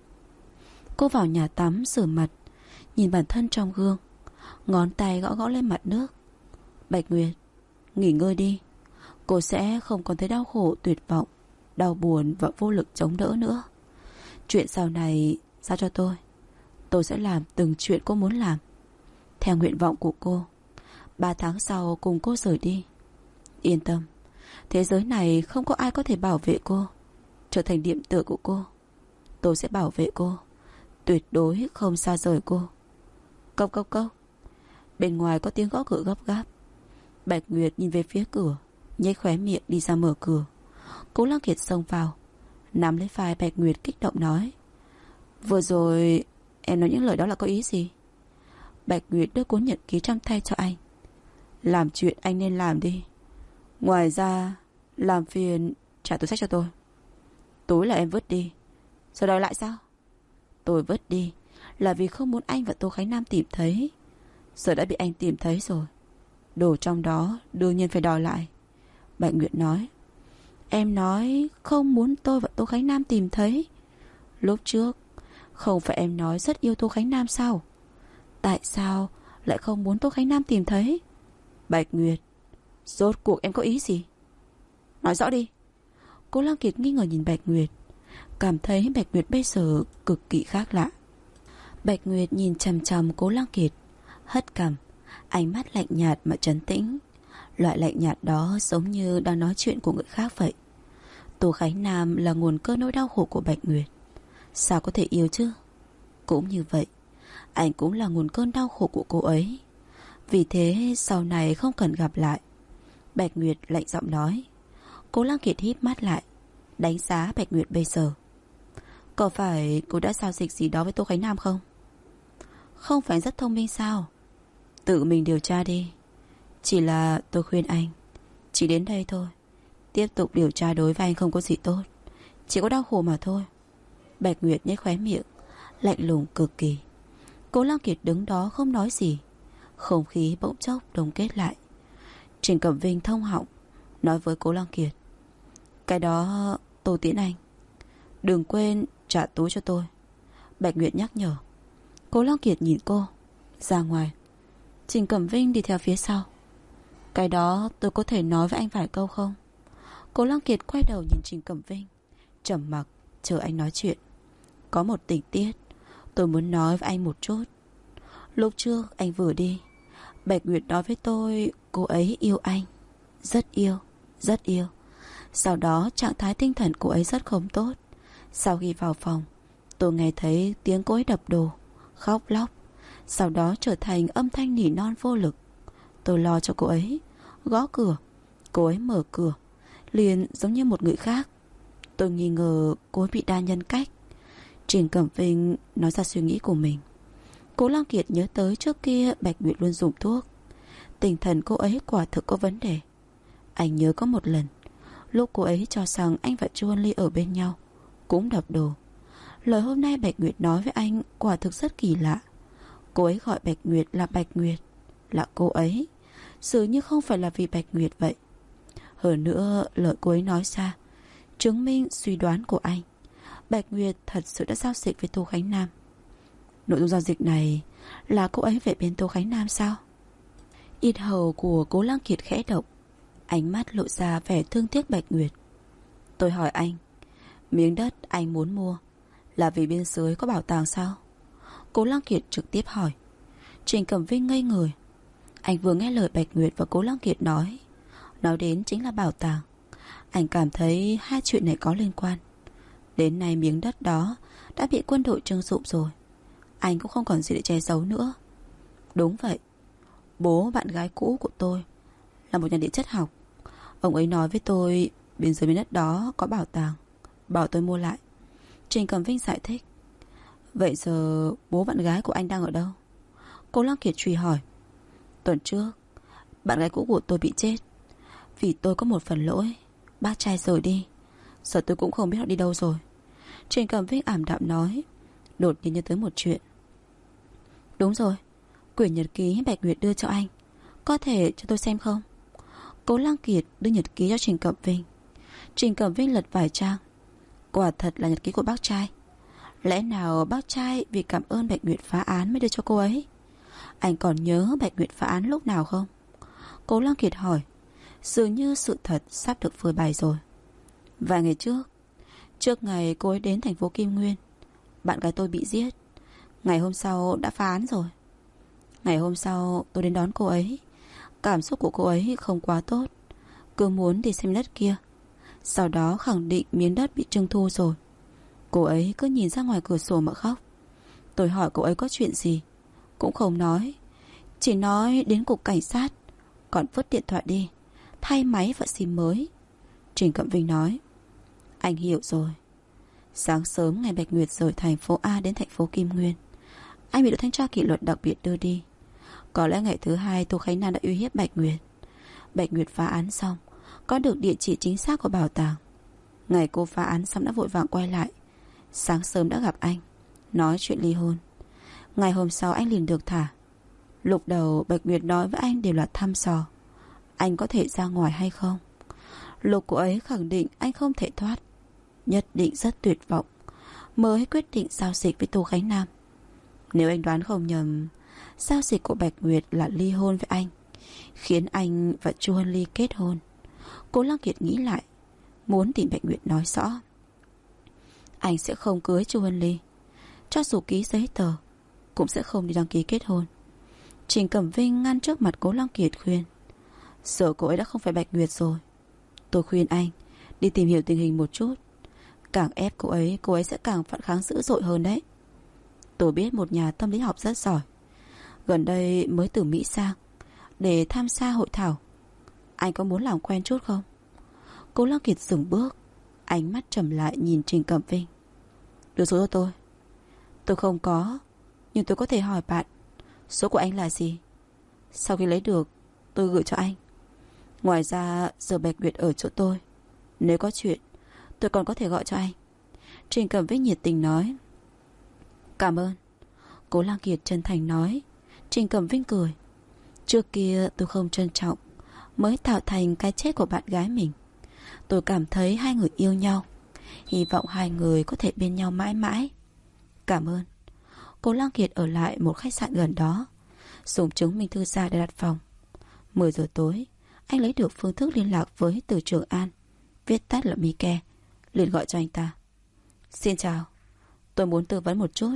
Cô vào nhà tắm rửa mặt, nhìn bản thân trong gương, ngón tay gõ gõ lên mặt nước. Bạch Nguyệt, nghỉ ngơi đi. Cô sẽ không còn thấy đau khổ, tuyệt vọng, đau buồn và vô lực chống đỡ nữa. Chuyện sau này giao cho tôi. Tôi sẽ làm từng chuyện cô muốn làm, theo nguyện vọng của cô. 3 tháng sau cùng cô rời đi. Yên tâm, thế giới này không có ai có thể bảo vệ cô, trở thành điểm tựa của cô. Tôi sẽ bảo vệ cô, tuyệt đối không xa rời cô. Cốc cốc cốc. Bên ngoài có tiếng gõ cửa gấp gáp. Bạch Nguyệt nhìn về phía cửa, nhếch khóe miệng đi ra mở cửa. Cố Lăng Kiệt xông vào, nắm lấy vai Bạch Nguyệt kích động nói. Vừa rồi em nói những lời đó là có ý gì? Bạch Nguyệt đưa cuốn nhật ký trong tay cho anh. Làm chuyện anh nên làm đi. Ngoài ra làm phiền trả túi xách cho tôi. Túi là em vứt đi, sau đó lại sao? Tôi vứt đi là vì không muốn anh và Tô Khánh Nam tìm thấy. Giờ đã bị anh tìm thấy rồi, đồ trong đó đương nhiên phải đòi lại. Bạch Nguyệt nói. Em nói không muốn tôi và Tô Khánh Nam tìm thấy. Lúc trước không phải em nói rất yêu Tô Khánh Nam sao? Tại sao lại không muốn Tô Khánh Nam tìm thấy? Bạch Nguyệt, rốt cuộc em có ý gì? Nói rõ đi. Cố Lăng Kiệt nghi ngờ nhìn Bạch Nguyệt, cảm thấy Bạch Nguyệt bây giờ cực kỳ khác lạ. Bạch Nguyệt nhìn chằm chằm Cố Lăng Kiệt, hất cằm, ánh mắt lạnh nhạt mà trấn tĩnh. Loại lạnh nhạt đó giống như đang nói chuyện của người khác vậy. Tô Khánh Nam là nguồn cơn nỗi đau khổ của Bạch Nguyệt. Sao có thể yêu chứ? Cũng như vậy, anh cũng là nguồn cơn đau khổ của cô ấy. Vì thế sau này không cần gặp lại. Bạch Nguyệt lạnh giọng nói. Cố Lăng Kiệt híp mắt lại, đánh giá Bạch Nguyệt bây giờ. Có phải cô đã giao dịch gì đó với Tô Khánh Nam không? Không phải rất thông minh sao? Tự mình điều tra đi. Chỉ là tôi khuyên anh chỉ đến đây thôi. Tiếp tục điều tra đối với anh không có gì tốt, chỉ có đau khổ mà thôi. Bạch Nguyệt nhếch khóe miệng, lạnh lùng cực kỳ. Cố Lăng Kiệt đứng đó không nói gì. Không khí bỗng chốc đông kết lại. Trình Cẩm Vinh thông họng nói với Cố Lăng Kiệt. Cái đó tôi tiễn anh, đừng quên trả túi cho tôi. Bạch Nguyệt nhắc nhở. Cố Lăng Kiệt nhìn cô ra ngoài. Trình Cẩm Vinh đi theo phía sau. Cái đó tôi có thể nói với anh vài câu không? Cố Lăng Kiệt quay đầu nhìn Trình Cẩm Vinh, trầm mặc chờ anh nói chuyện. Có một tình tiết tôi muốn nói với anh một chút. Lúc trước anh vừa đi, Bạch Nguyệt nói với tôi cô ấy yêu anh, rất yêu, rất yêu. Sau đó trạng thái tinh thần cô ấy rất không tốt. Sau khi vào phòng, tôi nghe thấy tiếng cô ấy đập đồ, khóc lóc. Sau đó trở thành âm thanh nỉ non vô lực. Tôi lo cho cô ấy, gõ cửa. Cô ấy mở cửa, liền giống như một người khác. Tôi nghi ngờ cô ấy bị đa nhân cách. Trình Cẩm Vinh nói ra suy nghĩ của mình. Cố Lăng Kiệt nhớ tới trước kia Bạch Nguyệt luôn dùng thuốc. Tinh thần cô ấy quả thực có vấn đề. Anh nhớ có một lần, lúc cô ấy cho rằng anh và Chu Ân Ly ở bên nhau, cũng đập đồ. Lời hôm nay Bạch Nguyệt nói với anh quả thực rất kỳ lạ. Cô ấy gọi Bạch Nguyệt là Bạch Nguyệt, là cô ấy, dường như không phải là vì Bạch Nguyệt vậy. Hơn nữa lời cô ấy nói ra chứng minh suy đoán của anh. Bạch Nguyệt thật sự đã giao dịch với Tô Khánh Nam. Nội dung giao dịch này là cô ấy về bên Tô Khánh Nam sao? Yết hầu của Cố Lăng Kiệt khẽ động, ánh mắt lộ ra vẻ thương tiếc Bạch Nguyệt. Tôi hỏi anh, miếng đất anh muốn mua là vì bên dưới có bảo tàng sao? Cố Lăng Kiệt trực tiếp hỏi. Trình Cẩm Vinh ngây người. Anh vừa nghe lời Bạch Nguyệt và Cố Lăng Kiệt nói đến chính là bảo tàng. Anh cảm thấy hai chuyện này có liên quan. Đến nay miếng đất đó đã bị quân đội trưng dụng rồi. Anh cũng không còn gì để che giấu nữa. Đúng vậy, bố bạn gái cũ của tôi là một nhà địa chất học. Ông ấy nói với tôi bên dưới miếng đất đó có bảo tàng, bảo tôi mua lại. Trình Cẩm Vinh giải thích. Vậy giờ bố bạn gái của anh đang ở đâu? Cố Lăng Kiệt truy hỏi. Tuần trước bạn gái cũ của tôi bị chết. Vì tôi có một phần lỗi, bác trai rời đi, giờ tôi cũng không biết họ đi đâu rồi. Trình Cẩm Vinh ảm đạm nói, đột nhiên nhớ tới một chuyện. Đúng rồi, quyển nhật ký Bạch Nguyệt đưa cho anh, có thể cho tôi xem không? Cố Lăng Kiệt đưa nhật ký cho Trình Cẩm Vinh. Trình Cẩm Vinh lật vài trang. Quả thật là nhật ký của bác trai. Lẽ nào bác trai vì cảm ơn Bạch Nguyệt phá án mới đưa cho cô ấy? Anh còn nhớ Bạch Nguyệt phá án lúc nào không? Cố Lăng Kiệt hỏi. Dường như sự thật sắp được phơi bày rồi. Vài ngày trước ngày cô ấy đến thành phố Kim Nguyên, bạn gái tôi bị giết. Ngày hôm sau đã phá án rồi. Ngày hôm sau tôi đến đón cô ấy. Cảm xúc của cô ấy không quá tốt, cứ muốn đi xem đất kia. Sau đó khẳng định miếng đất bị trưng thu rồi. Cô ấy cứ nhìn ra ngoài cửa sổ mà khóc. Tôi hỏi cô ấy có chuyện gì, cũng không nói. Chỉ nói đến cục cảnh sát, còn vứt điện thoại đi, thay máy và sim mới. Trình Cẩm Vinh nói. Anh hiểu rồi. Sáng sớm ngày Bạch Nguyệt rời thành phố A đến thành phố Kim Nguyên, anh bị đội thanh tra kỷ luật đặc biệt đưa đi. Có lẽ ngày thứ hai Tô Khánh Nam đã uy hiếp Bạch Nguyệt. Bạch Nguyệt phá án xong, có được địa chỉ chính xác của bảo tàng. Ngày cô phá án xong đã vội vàng quay lại. Sáng sớm đã gặp anh, nói chuyện ly hôn. Ngày hôm sau anh liền được thả. Lúc đầu Bạch Nguyệt nói với anh đều là thăm dò anh có thể ra ngoài hay không. Lúc cô ấy khẳng định anh không thể thoát, nhất định rất tuyệt vọng, mới quyết định giao dịch với Tô Khánh Nam. Nếu anh đoán không nhầm, giao dịch của Bạch Nguyệt là ly hôn với anh, khiến anh và Chu Hân Ly kết hôn. Cố Lăng Kiệt nghĩ lại, muốn tìm Bạch Nguyệt nói rõ. Anh sẽ không cưới Chu Hân Ly, cho dù ký giấy tờ cũng sẽ không đi đăng ký kết hôn. Trình Cẩm Vinh ngăn trước mặt Cố Lăng Kiệt khuyên. Sợ cô ấy đã không phải Bạch Nguyệt rồi. Tôi khuyên anh đi tìm hiểu tình hình một chút. Càng ép cô ấy sẽ càng phản kháng dữ dội hơn đấy. Tôi biết một nhà tâm lý học rất giỏi, gần đây mới từ Mỹ sang để tham gia hội thảo. Anh có muốn làm quen chút không? Cố Lăng Kiệt dừng bước, ánh mắt trầm lại nhìn Trình Cẩm Vinh. Đưa số cho tôi. Tôi không có, nhưng tôi có thể hỏi bạn. Số của anh là gì? Sau khi lấy được, tôi gửi cho anh. Ngoài ra giờ Bạch Nguyệt ở chỗ tôi, nếu có chuyện tôi còn có thể gọi cho anh. Trình Cẩm Vinh nhiệt tình nói. Cảm ơn. Cố Lăng Kiệt chân thành nói. Trình Cẩm Vinh cười. Trước kia tôi không trân trọng, mới tạo thành cái chết của bạn gái mình. Tôi cảm thấy hai người yêu nhau, hy vọng hai người có thể bên nhau mãi mãi. Cảm ơn. Cố Lăng Kiệt ở lại một khách sạn gần đó, dùng chứng minh thư ra để đặt phòng. 10 giờ tối, anh lấy được phương thức liên lạc với Từ Trường An, viết tắt là Mike, liền gọi cho anh ta. Xin chào, tôi muốn tư vấn một chút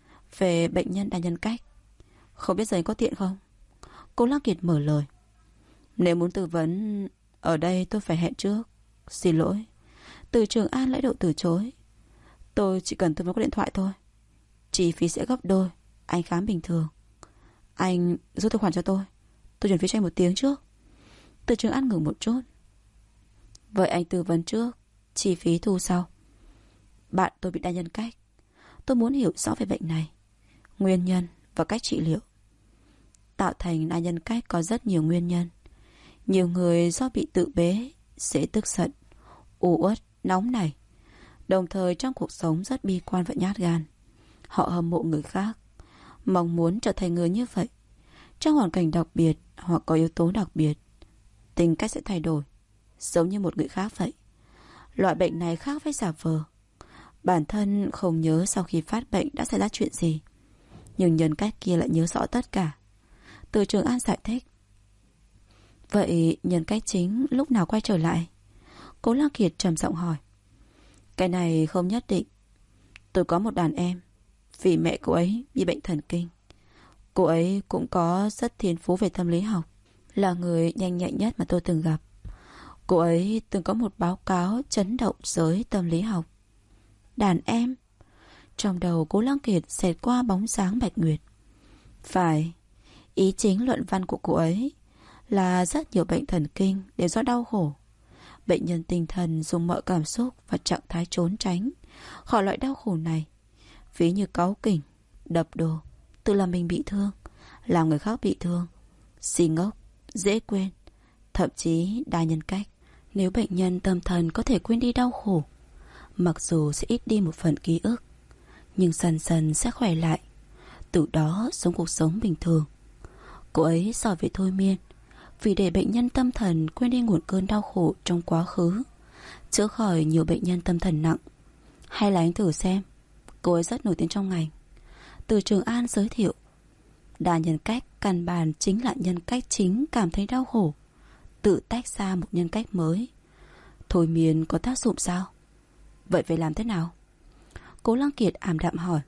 về bệnh nhân đa nhân cách. Không biết giờ anh có tiện không? Cố Lăng Kiệt mở lời. Nếu muốn tư vấn, ở đây tôi phải hẹn trước. Xin lỗi. Từ Trường An lễ độ từ chối. Tôi chỉ cần tư vấn qua điện thoại thôi. Chi phí sẽ gấp đôi. Anh khám bình thường. Anh rút tài khoản cho tôi chuyển phí cho anh 1 tiếng trước. Từ Trường An ngừng một chút. Vậy anh tư vấn trước, chi phí thu sau. Bạn tôi bị đa nhân cách. Tôi muốn hiểu rõ về bệnh này, nguyên nhân và cách trị liệu. Tạo thành đa nhân cách có rất nhiều nguyên nhân. Nhiều người do bị tự bế, dễ tức giận, u uất, nóng nảy, đồng thời trong cuộc sống rất bi quan và nhát gan. Họ hâm mộ người khác, mong muốn trở thành người như vậy. Trong hoàn cảnh đặc biệt hoặc có yếu tố đặc biệt, tính cách sẽ thay đổi, giống như một người khác vậy. Loại bệnh này khác với giả vờ. Bản thân không nhớ sau khi phát bệnh đã xảy ra chuyện gì, nhưng nhân cách kia lại nhớ rõ tất cả. Từ Trường An giải thích. Vậy nhân cách chính lúc nào quay trở lại? Cố Lăng Kiệt trầm giọng hỏi. Cái này không nhất định. Tôi có một đàn em, vì mẹ cô ấy bị bệnh thần kinh. Cô ấy cũng có rất thiên phú về tâm lý học, là người nhanh nhạy nhất mà tôi từng gặp. Cô ấy từng có một báo cáo chấn động giới tâm lý học. Đàn em? Trong đầu Cố Lăng Kiệt xẹt qua bóng dáng Bạch Nguyệt. Phải, ý chính luận văn của cô ấy là rất nhiều bệnh thần kinh đều do đau khổ. Bệnh nhân tinh thần dùng mọi cảm xúc và trạng thái trốn tránh khỏi loại đau khổ này, ví như cáu kỉnh, đập đồ, tự làm mình bị thương, làm người khác bị thương, si ngốc, dễ quên, thậm chí đa nhân cách. Nếu bệnh nhân tâm thần có thể quên đi đau khổ, mặc dù sẽ ít đi một phần ký ức, nhưng dần dần sẽ khỏe lại, từ đó sống cuộc sống bình thường. Cô ấy giỏi về thôi miên, vì để bệnh nhân tâm thần quên đi nguồn cơn đau khổ trong quá khứ, chữa khỏi nhiều bệnh nhân tâm thần nặng. Hay là anh thử xem, cô ấy rất nổi tiếng trong ngành. Từ Trường An giới thiệu. Đa nhân cách căn bản chính là nhân cách chính cảm thấy đau khổ, tự tách ra một nhân cách mới. Thôi miên có tác dụng sao? Vậy phải làm thế nào? Cố Lăng Kiệt ảm đạm hỏi.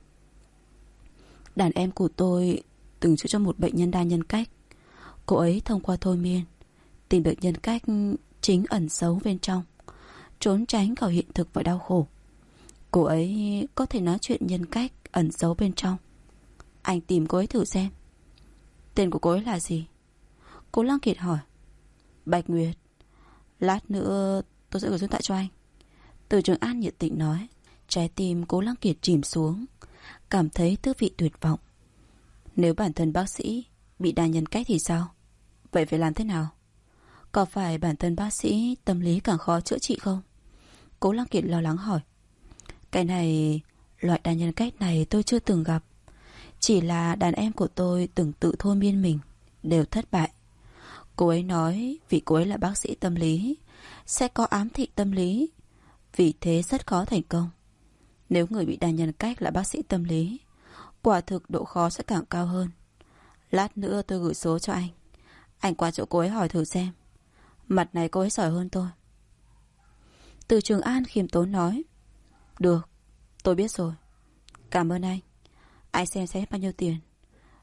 Đàn em của tôi từng chữa cho một bệnh nhân đa nhân cách. Cô ấy thông qua thôi miên tìm được nhân cách chính ẩn giấu bên trong, trốn tránh khỏi hiện thực và đau khổ. Cô ấy có thể nói chuyện nhân cách ẩn giấu bên trong. Anh tìm cô ấy thử xem. Tên của cô ấy là gì? Cố Lăng Kiệt hỏi. Bạch Nguyệt. Lát nữa tôi sẽ gửi số điện thoại cho anh. Từ Trường An nhiệt tình nói. Trái tim Cố Lăng Kiệt chìm xuống, cảm thấy tư vị tuyệt vọng. Nếu bản thân bác sĩ bị đa nhân cách thì sao? Vậy phải làm thế nào? Có phải bản thân bác sĩ tâm lý càng khó chữa trị không? Cố Lăng Kiệt lo lắng hỏi. Cái này, loại đa nhân cách này tôi chưa từng gặp. Chỉ là đàn em của tôi từng tự thôi miên mình, đều thất bại. Cô ấy nói vì cô ấy là bác sĩ tâm lý, sẽ có ám thị tâm lý, vì thế rất khó thành công. Nếu người bị đa nhân cách là bác sĩ tâm lý, quả thực độ khó sẽ càng cao hơn. Lát nữa tôi gửi số cho anh. Anh qua chỗ cô ấy hỏi thử xem. Mặt này cô ấy giỏi hơn tôi. Từ Trường An khiêm tốn nói. Được, tôi biết rồi. Cảm ơn anh. Anh xem xét bao nhiêu tiền.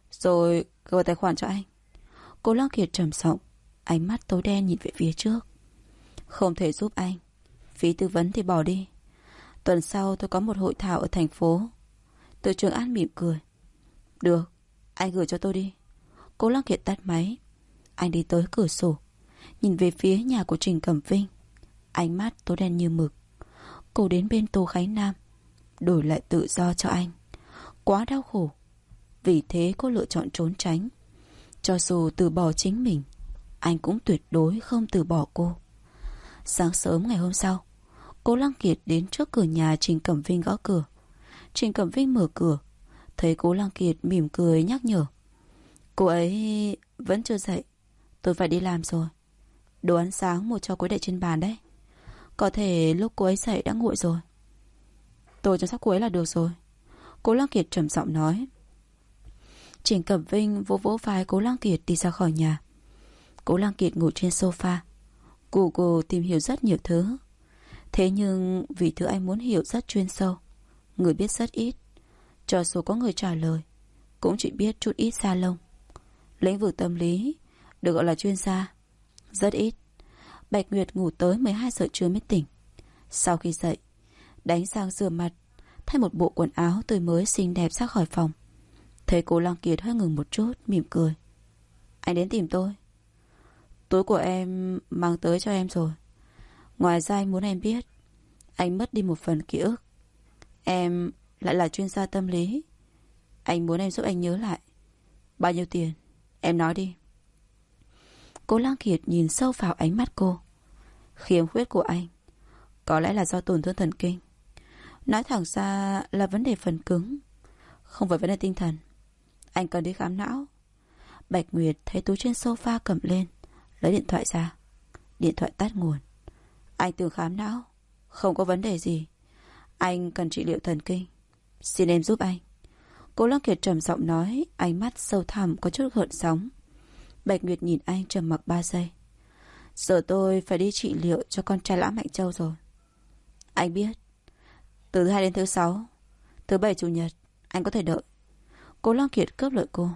rồi gửi tài khoản cho anh. Cô Lăng Kiệt trầm giọng, ánh mắt tối đen nhìn về phía trước. Không thể giúp anh. Phí tư vấn thì bỏ đi. Tuần sau tôi có một hội thảo ở thành phố. Từ Trường An mỉm cười. Được, anh gửi cho tôi đi. Cô Lăng Kiệt tắt máy. Anh đi tới cửa sổ, nhìn về phía nhà của Trình Cẩm Vinh. Ánh mắt tối đen như mực. Cô đến bên Tô Khánh Nam, đổi lại tự do cho anh. Quá đau khổ. Vì thế cô lựa chọn trốn tránh. Cho dù từ bỏ chính mình, anh cũng tuyệt đối không từ bỏ cô. Sáng sớm ngày hôm sau, cô Lăng Kiệt đến trước cửa nhà Trình Cẩm Vinh gõ cửa. Trình Cẩm Vinh mở cửa, thấy cô Lăng Kiệt mỉm cười nhắc nhở. Cô ấy vẫn chưa dậy. Tôi phải đi làm rồi. Đồ ăn sáng một cho cô ấy để trên bàn đấy. Có thể lúc cô ấy dậy đã nguội rồi. Tôi chăm sóc cô ấy là được rồi. Cô Lăng Kiệt trầm giọng nói. Trình Cẩm Vinh vỗ vỗ vai cô Lăng Kiệt đi ra khỏi nhà. Cô Lăng Kiệt ngồi trên sofa. Google tìm hiểu rất nhiều thứ. Thế nhưng vì thứ anh muốn hiểu rất chuyên sâu, người biết rất ít. Cho dù có người trả lời, cũng chỉ biết chút ít da lông. Lĩnh vực tâm lý được gọi là chuyên gia rất ít. Bạch Nguyệt ngủ tới 12 giờ trưa mới tỉnh. Sau khi dậy, đánh răng rửa mặt, thay một bộ quần áo tươi mới xinh đẹp ra khỏi phòng. Thấy cô Lăng Kiệt hơi ngừng một chút, mỉm cười. Anh đến tìm tôi. Túi của em mang tới cho em rồi. Ngoài ra anh muốn em biết, anh mất đi một phần ký ức. Em lại là chuyên gia tâm lý. Anh muốn em giúp anh nhớ lại. Bao nhiêu tiền? Em nói đi. Cô Lăng Kiệt nhìn sâu vào ánh mắt cô. Khiếm khuyết của anh có lẽ là do tổn thương thần kinh. Nói thẳng ra là vấn đề phần cứng, không phải vấn đề tinh thần. Anh cần đi khám não. Bạch Nguyệt thấy túi trên sofa cầm lên, lấy điện thoại ra. Điện thoại tắt nguồn. Anh từng khám não, không có vấn đề gì. Anh cần trị liệu thần kinh. Xin em giúp anh. Cô Lăng Kiệt trầm giọng nói, ánh mắt sâu thẳm có chút gợn sóng. Bạch Nguyệt nhìn anh trầm mặc 3 giây. Giờ tôi phải đi trị liệu cho con trai Lã Mạnh Châu rồi. Anh biết. Từ thứ 2 đến thứ 6, thứ 7 chủ nhật anh có thể đợi. Cô Lăng Kiệt cướp lời cô.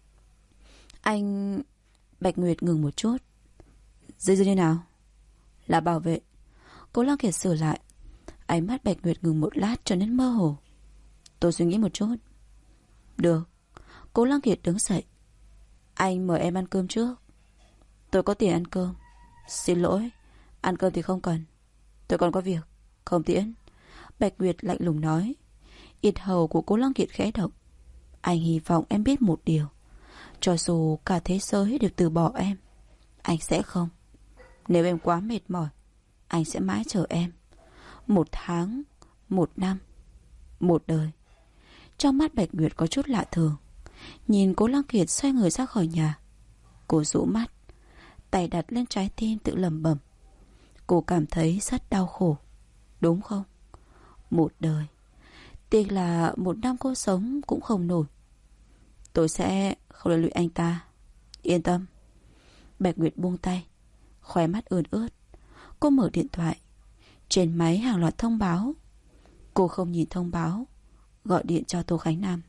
Anh... Bạch Nguyệt ngừng một chút. Dây như nào? Là bảo vệ. Cô Lăng Kiệt sửa lại. Ánh mắt Bạch Nguyệt ngừng một lát trở nên mơ hồ. Tôi suy nghĩ một chút. Được. Cô Lăng Kiệt đứng dậy. Anh mời em ăn cơm trước. Tôi có tiền ăn cơm. Xin lỗi, ăn cơm thì không cần. Tôi còn có việc. Không tiễn. Bạch Nguyệt lạnh lùng nói. Yết hầu của cô Lăng Kiệt khẽ động. Anh hy vọng em biết một điều. Cho dù cả thế giới đều từ bỏ em, anh sẽ không. Nếu em quá mệt mỏi, anh sẽ mãi chờ em. 1 tháng, 1 năm, 1 đời. Trong mắt Bạch Nguyệt có chút lạ thường. Nhìn cô Lăng Kiệt xoay người ra khỏi nhà. Cô rũ mắt, tay đặt lên trái tim tự lẩm bẩm. Cô cảm thấy rất đau khổ. Đúng không? 1 đời. Tiếc là 1 năm cô sống cũng không nổi. Tôi sẽ không liên lụy anh ta. Yên tâm. Bạch Nguyệt buông tay, khóe mắt ươn ướt. Cô mở điện thoại. Trên máy hàng loạt thông báo. Cô không nhìn thông báo, gọi điện cho Tô Khánh Nam.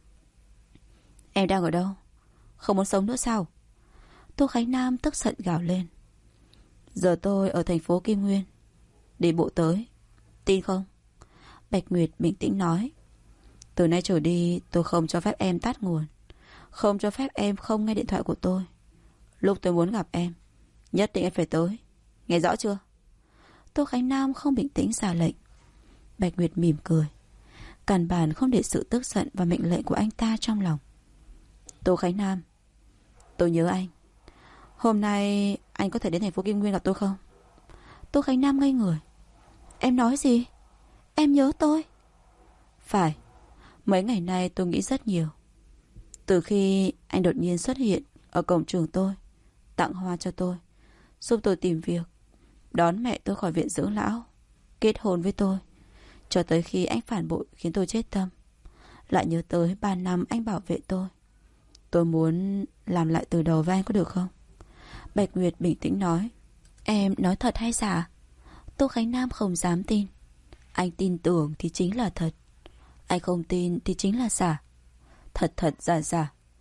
Em đang ở đâu? Không muốn sống nữa sao? Tô Khánh Nam tức giận gào lên. Giờ tôi ở thành phố Kim Nguyên. Đi bộ tới. Tin không? Bạch Nguyệt bình tĩnh nói. Từ nay trở đi tôi không cho phép em tắt nguồn. Không cho phép em không nghe điện thoại của tôi. Lúc tôi muốn gặp em, nhất định em phải tới. Nghe rõ chưa? Tô Khánh Nam không bình tĩnh ra lệnh. Bạch Nguyệt mỉm cười. Căn bản không để sự tức giận và mệnh lệnh của anh ta trong lòng. Tô Khánh Nam, tôi nhớ anh. Hôm nay anh có thể đến thành phố Kim Nguyên gặp tôi không? Tô Khánh Nam ngây người. Em nói gì? Em nhớ tôi? Phải. Mấy ngày nay tôi nghĩ rất nhiều. Từ khi anh đột nhiên xuất hiện ở cổng trường tôi, tặng hoa cho tôi, giúp tôi tìm việc, đón mẹ tôi khỏi viện dưỡng lão, kết hôn với tôi, cho tới khi anh phản bội khiến tôi chết tâm, lại nhớ tới 3 năm anh bảo vệ tôi. Tôi muốn làm lại từ đầu với anh, có được không? Bạch Nguyệt bình tĩnh nói. Em nói thật hay giả? Tô Khánh Nam không dám tin. Anh tin tưởng thì chính là thật, anh không tin thì chính là giả. Thật thật giả giả.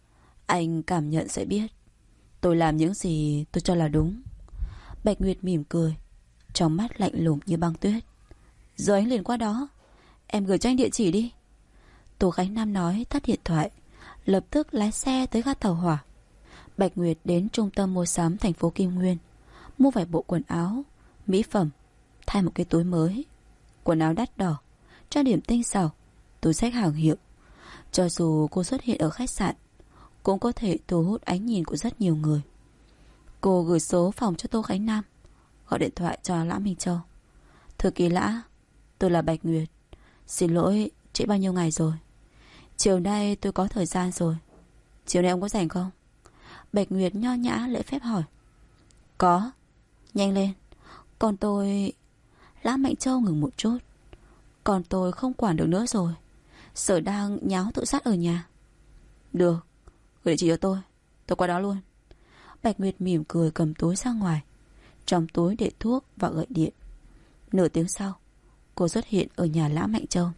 Anh cảm nhận sẽ biết tôi làm những gì tôi cho là đúng. Bạch Nguyệt mỉm cười, trong mắt lạnh lùng như băng tuyết. Giờ anh liền qua đó. Em gửi cho anh địa chỉ đi. Tô Khánh Nam nói tắt điện thoại, lập tức lái xe tới ga tàu hỏa. Bạch Nguyệt đến trung tâm mua sắm thành phố Kim Nguyên, mua vài bộ quần áo, mỹ phẩm, thay một cái túi mới. Quần áo đắt đỏ, trang điểm tinh xảo, túi xách hàng hiệu. Cho dù cô xuất hiện ở khách sạn, cũng có thể thu hút ánh nhìn của rất nhiều người. Cô gửi số phòng cho Tô Khánh Nam, gọi điện thoại cho Lã Minh Châu. Thư ký Lã, tôi là Bạch Nguyệt. Xin lỗi, trễ bao nhiêu ngày rồi. Chiều nay tôi có thời gian rồi. Chiều nay ông có rảnh không? Bạch Nguyệt nho nhã lễ phép hỏi. Có, nhanh lên. Còn tôi... Lã Mạnh Châu ngừng một chút. Còn tôi không quản được nữa rồi. Sở đang nháo tự sát ở nhà. Được, gửi địa chỉ cho tôi qua đó luôn. Bạch Nguyệt mỉm cười cầm túi ra ngoài. Trong túi để thuốc và gọi điện. Nửa tiếng sau, cô xuất hiện ở nhà Lã Mạnh Châu.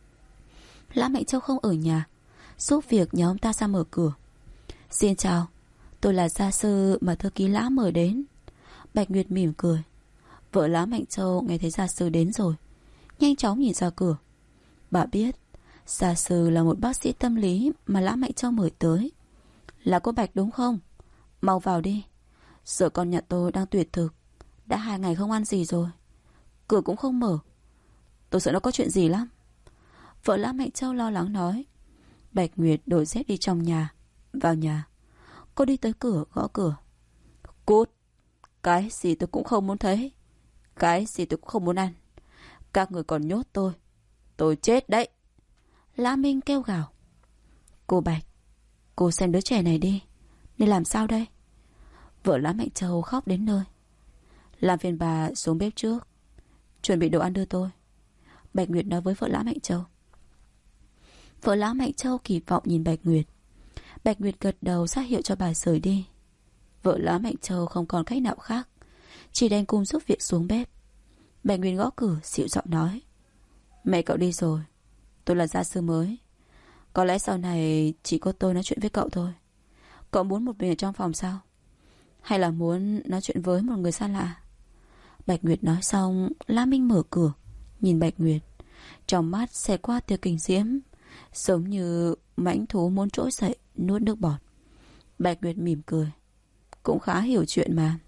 Lã Mạnh Châu không ở nhà, giúp việc nhờ ông ta ra mở cửa. Xin chào, tôi là gia sư mà thư ký Lã mời đến. Bạch Nguyệt mỉm cười. Vợ Lã Mạnh Châu nghe thấy gia sư đến rồi, nhanh chóng nhìn ra cửa. Bà biết gia sư là một bác sĩ tâm lý mà Lã Mạnh Châu mời tới. Là cô Bạch đúng không? Mau vào đi. Giờ con nhà tôi đang tuyệt thực, đã 2 ngày không ăn gì rồi. Cửa cũng không mở. Tôi sợ nó có chuyện gì lắm. Vợ Lã Mạnh Châu lo lắng nói. Bạch Nguyệt đổi dép đi trong nhà, vào nhà. Cô đi tới cửa gõ cửa. Cút. Cái gì tôi cũng không muốn thấy, cái gì tôi cũng không muốn ăn. Các người còn nhốt tôi chết đấy. Lã Minh kêu gào. Cô Bạch, cô xem đứa trẻ này đi, nên làm sao đây? Vợ Lã Mạnh Châu khóc đến nơi. Làm phiền bà xuống bếp trước, chuẩn bị đồ ăn đưa tôi, Bạch Nguyệt nói với vợ Lã Mạnh Châu. Vợ Lã Mạnh Châu kỳ vọng nhìn Bạch Nguyệt. Bạch Nguyệt gật đầu ra hiệu cho bà rời đi. Vợ Lã Mạnh Châu không còn cách nào khác, chỉ đành cùng giúp việc xuống bếp. Bạch Nguyệt gõ cửa dịu giọng nói. Mẹ cậu đi rồi, tôi là gia sư mới. Có lẽ sau này chỉ có tôi nói chuyện với cậu thôi. Cậu muốn một mình ở trong phòng sao? Hay là muốn nói chuyện với một người xa lạ? Bạch Nguyệt nói xong, Lã Minh mở cửa, nhìn Bạch Nguyệt. Trong mắt xẹt qua tia kinh diễm, giống như mãnh thú muốn trỗi dậy nuốt nước bọt. Bạch Nguyệt mỉm cười. Cũng khá hiểu chuyện mà.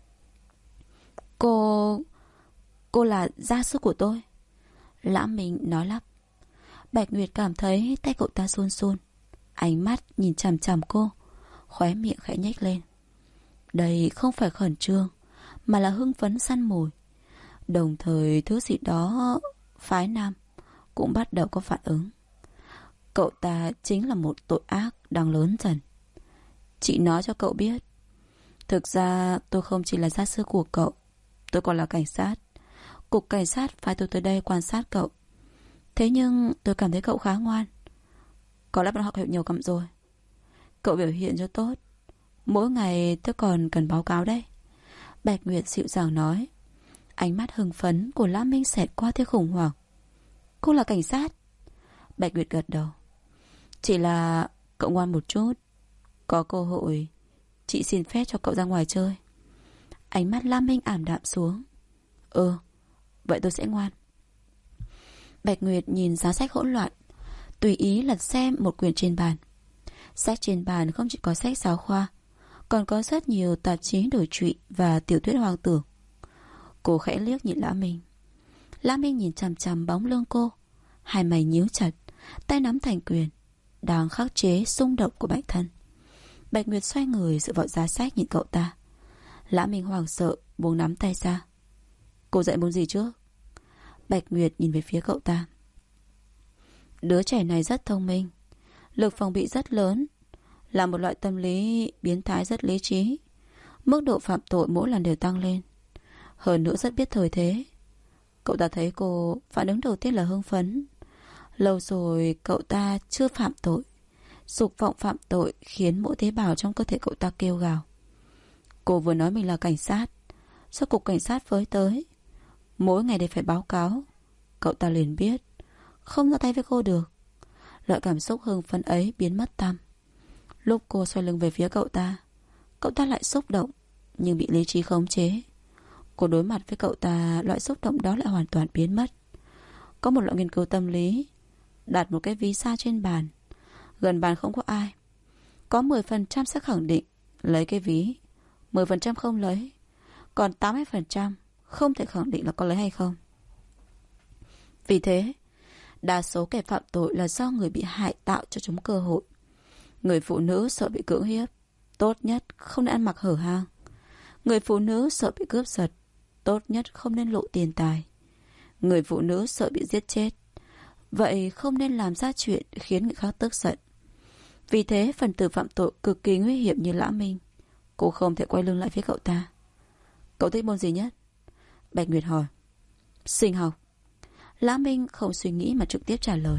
Cô là gia sư của tôi. Lã Minh nói lắp. Bạch Nguyệt cảm thấy tay cậu ta run run. Ánh mắt nhìn chằm chằm cô, khóe miệng khẽ nhếch lên. Đây không phải khẩn trương, mà là hưng phấn săn mồi. Đồng thời thứ gì đó phái nam cũng bắt đầu có phản ứng. Cậu ta chính là một tội ác đang lớn dần. Chị nói cho cậu biết, thực ra tôi không chỉ là gia sư của cậu, tôi còn là cảnh sát. Cục cảnh sát phái tôi tới đây quan sát cậu. Thế nhưng tôi cảm thấy cậu khá ngoan. Có lẽ bạn học nhiều cầm rồi. Cậu biểu hiện cho tốt, mỗi ngày tôi còn cần báo cáo đấy. Bạch Nguyệt dịu dàng nói. Ánh mắt hưng phấn của Lã Minh xẹt qua tia khủng hoảng. Cô là cảnh sát? Bạch Nguyệt gật đầu. Chỉ là cậu ngoan một chút, có cơ hội chị xin phép cho cậu ra ngoài chơi. Ánh mắt Lã Minh ảm đạm xuống. Vậy tôi sẽ ngoan. Bạch Nguyệt nhìn giá sách hỗn loạn, tùy ý lật xem một quyển trên bàn. Sách trên bàn không chỉ có sách giáo khoa, còn có rất nhiều tạp chí đổi trụy và tiểu thuyết hoang tưởng. Cô khẽ liếc nhìn Lã Minh. Lã Minh nhìn chằm chằm bóng lưng cô, hai mày nhíu chặt, tay nắm thành quyền, đang khắc chế xung động của bản thân. Bạch Nguyệt xoay người dựa vào giá sách nhìn cậu ta. Lã Minh hoảng sợ buông nắm tay ra. Cô dạy môn gì trước? Bạch Nguyệt nhìn về phía cậu ta. Đứa trẻ này rất thông minh, lực phòng bị rất lớn, là một loại tâm lý biến thái rất lý trí. Mức độ phạm tội mỗi lần đều tăng lên. Hơn nữa rất biết thời thế. Cậu ta thấy cô, phản ứng đầu tiên là hưng phấn. Lâu rồi cậu ta chưa phạm tội, dục vọng phạm tội khiến mỗi tế bào trong cơ thể cậu ta kêu gào. Cô vừa nói mình là cảnh sát, sao cục cảnh sát với tới, mỗi ngày đều phải báo cáo. Cậu ta liền biết không ra tay với cô được. Loại cảm xúc hưng phấn ấy biến mất tăm. Lúc cô xoay lưng về phía cậu ta lại xúc động, nhưng bị lý trí khống chế. Cô đối mặt với cậu ta, loại xúc động đó lại hoàn toàn biến mất. Có một loại nghiên cứu tâm lý, đặt một cái ví xa trên bàn. Gần bàn không có ai. Có 10% sẽ khẳng định lấy cái ví, 10% không lấy, còn 80% không thể khẳng định là có lấy hay không. Vì thế, đa số kẻ phạm tội là do người bị hại tạo cho chúng cơ hội. Người phụ nữ sợ bị cưỡng hiếp, tốt nhất không nên ăn mặc hở hang. Người phụ nữ sợ bị cướp giật, tốt nhất không nên lộ tiền tài. Người phụ nữ sợ bị giết chết, vậy không nên làm ra chuyện khiến người khác tức giận. Vì thế phần tử phạm tội cực kỳ nguy hiểm như Lã Minh, cô không thể quay lưng lại với cậu ta. Cậu thích môn gì nhất? Bạch Nguyệt hỏi. Sinh học. Lã Minh không suy nghĩ mà trực tiếp trả lời.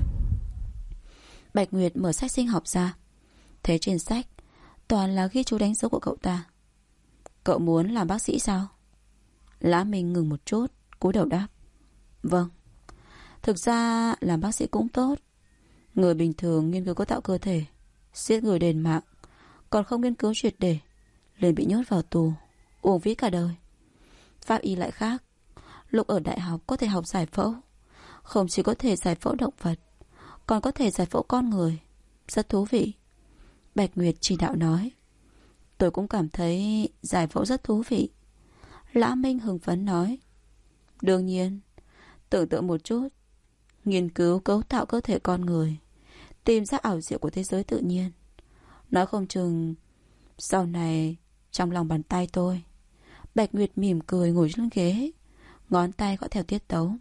Bạch Nguyệt mở sách sinh học ra, thấy trên sách toàn là ghi chú đánh dấu của cậu ta. Cậu muốn làm bác sĩ sao? Lã Minh ngừng một chút, cúi đầu đáp. Vâng. Thực ra làm bác sĩ cũng tốt. Người bình thường nghiên cứu cấu tạo cơ thể, giết người đền mạng, còn không nghiên cứu triệt để, liền bị nhốt vào tù, uổng phí cả đời. Pháp y lại khác. Lúc ở đại học có thể học giải phẫu, không chỉ có thể giải phẫu động vật, còn có thể giải phẫu con người. Rất thú vị. Bạch Nguyệt chỉ đạo nói. Tôi cũng cảm thấy giải phẫu rất thú vị. Lã Minh hưng phấn nói. Đương nhiên. Tưởng tượng một chút, nghiên cứu cấu tạo cơ thể con người, tìm ra ảo diệu của thế giới tự nhiên. Nói không chừng sau này trong lòng bàn tay tôi. Bạch Nguyệt mỉm cười ngồi trên ghế, ngón tay gõ theo tiết tấu.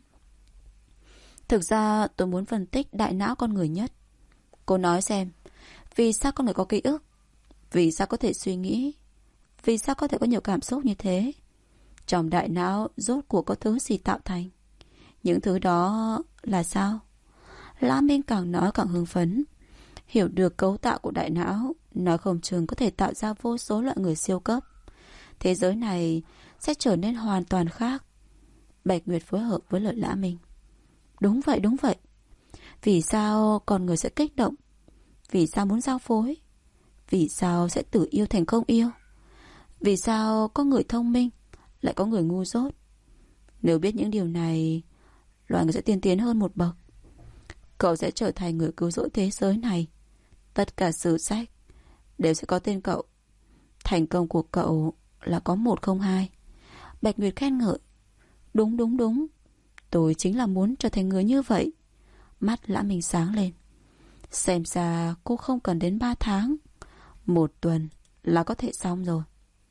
Thực ra tôi muốn phân tích đại não con người nhất. Cô nói xem, vì sao con người có ký ức? Vì sao có thể suy nghĩ? Vì sao có thể có nhiều cảm xúc như thế? Trong đại não rốt cuộc có thứ gì tạo thành? Những thứ đó là sao? Lã Minh càng nói càng hưng phấn. Hiểu được cấu tạo của đại não, nói không chừng có thể tạo ra vô số loại người siêu cấp. Thế giới này sẽ trở nên hoàn toàn khác. Bạch Nguyệt phối hợp với lời Lã Minh. Đúng vậy, đúng vậy. Vì sao con người sẽ kích động? Vì sao muốn giao phối? Vì sao sẽ từ yêu thành không yêu? Vì sao có người thông minh lại có người ngu dốt? Nếu biết những điều này, loài người sẽ tiên tiến hơn một bậc. Cậu sẽ trở thành người cứu rỗi thế giới này. Tất cả sử sách đều sẽ có tên cậu. Thành công của cậu là có 1 không 2. Bạch Nguyệt khen ngợi. Đúng, đúng, đúng. Tôi chính là muốn trở thành người như vậy. Mắt Lã Minh sáng lên. Xem ra cô không cần đến 3 tháng, 1 tuần là có thể xong rồi.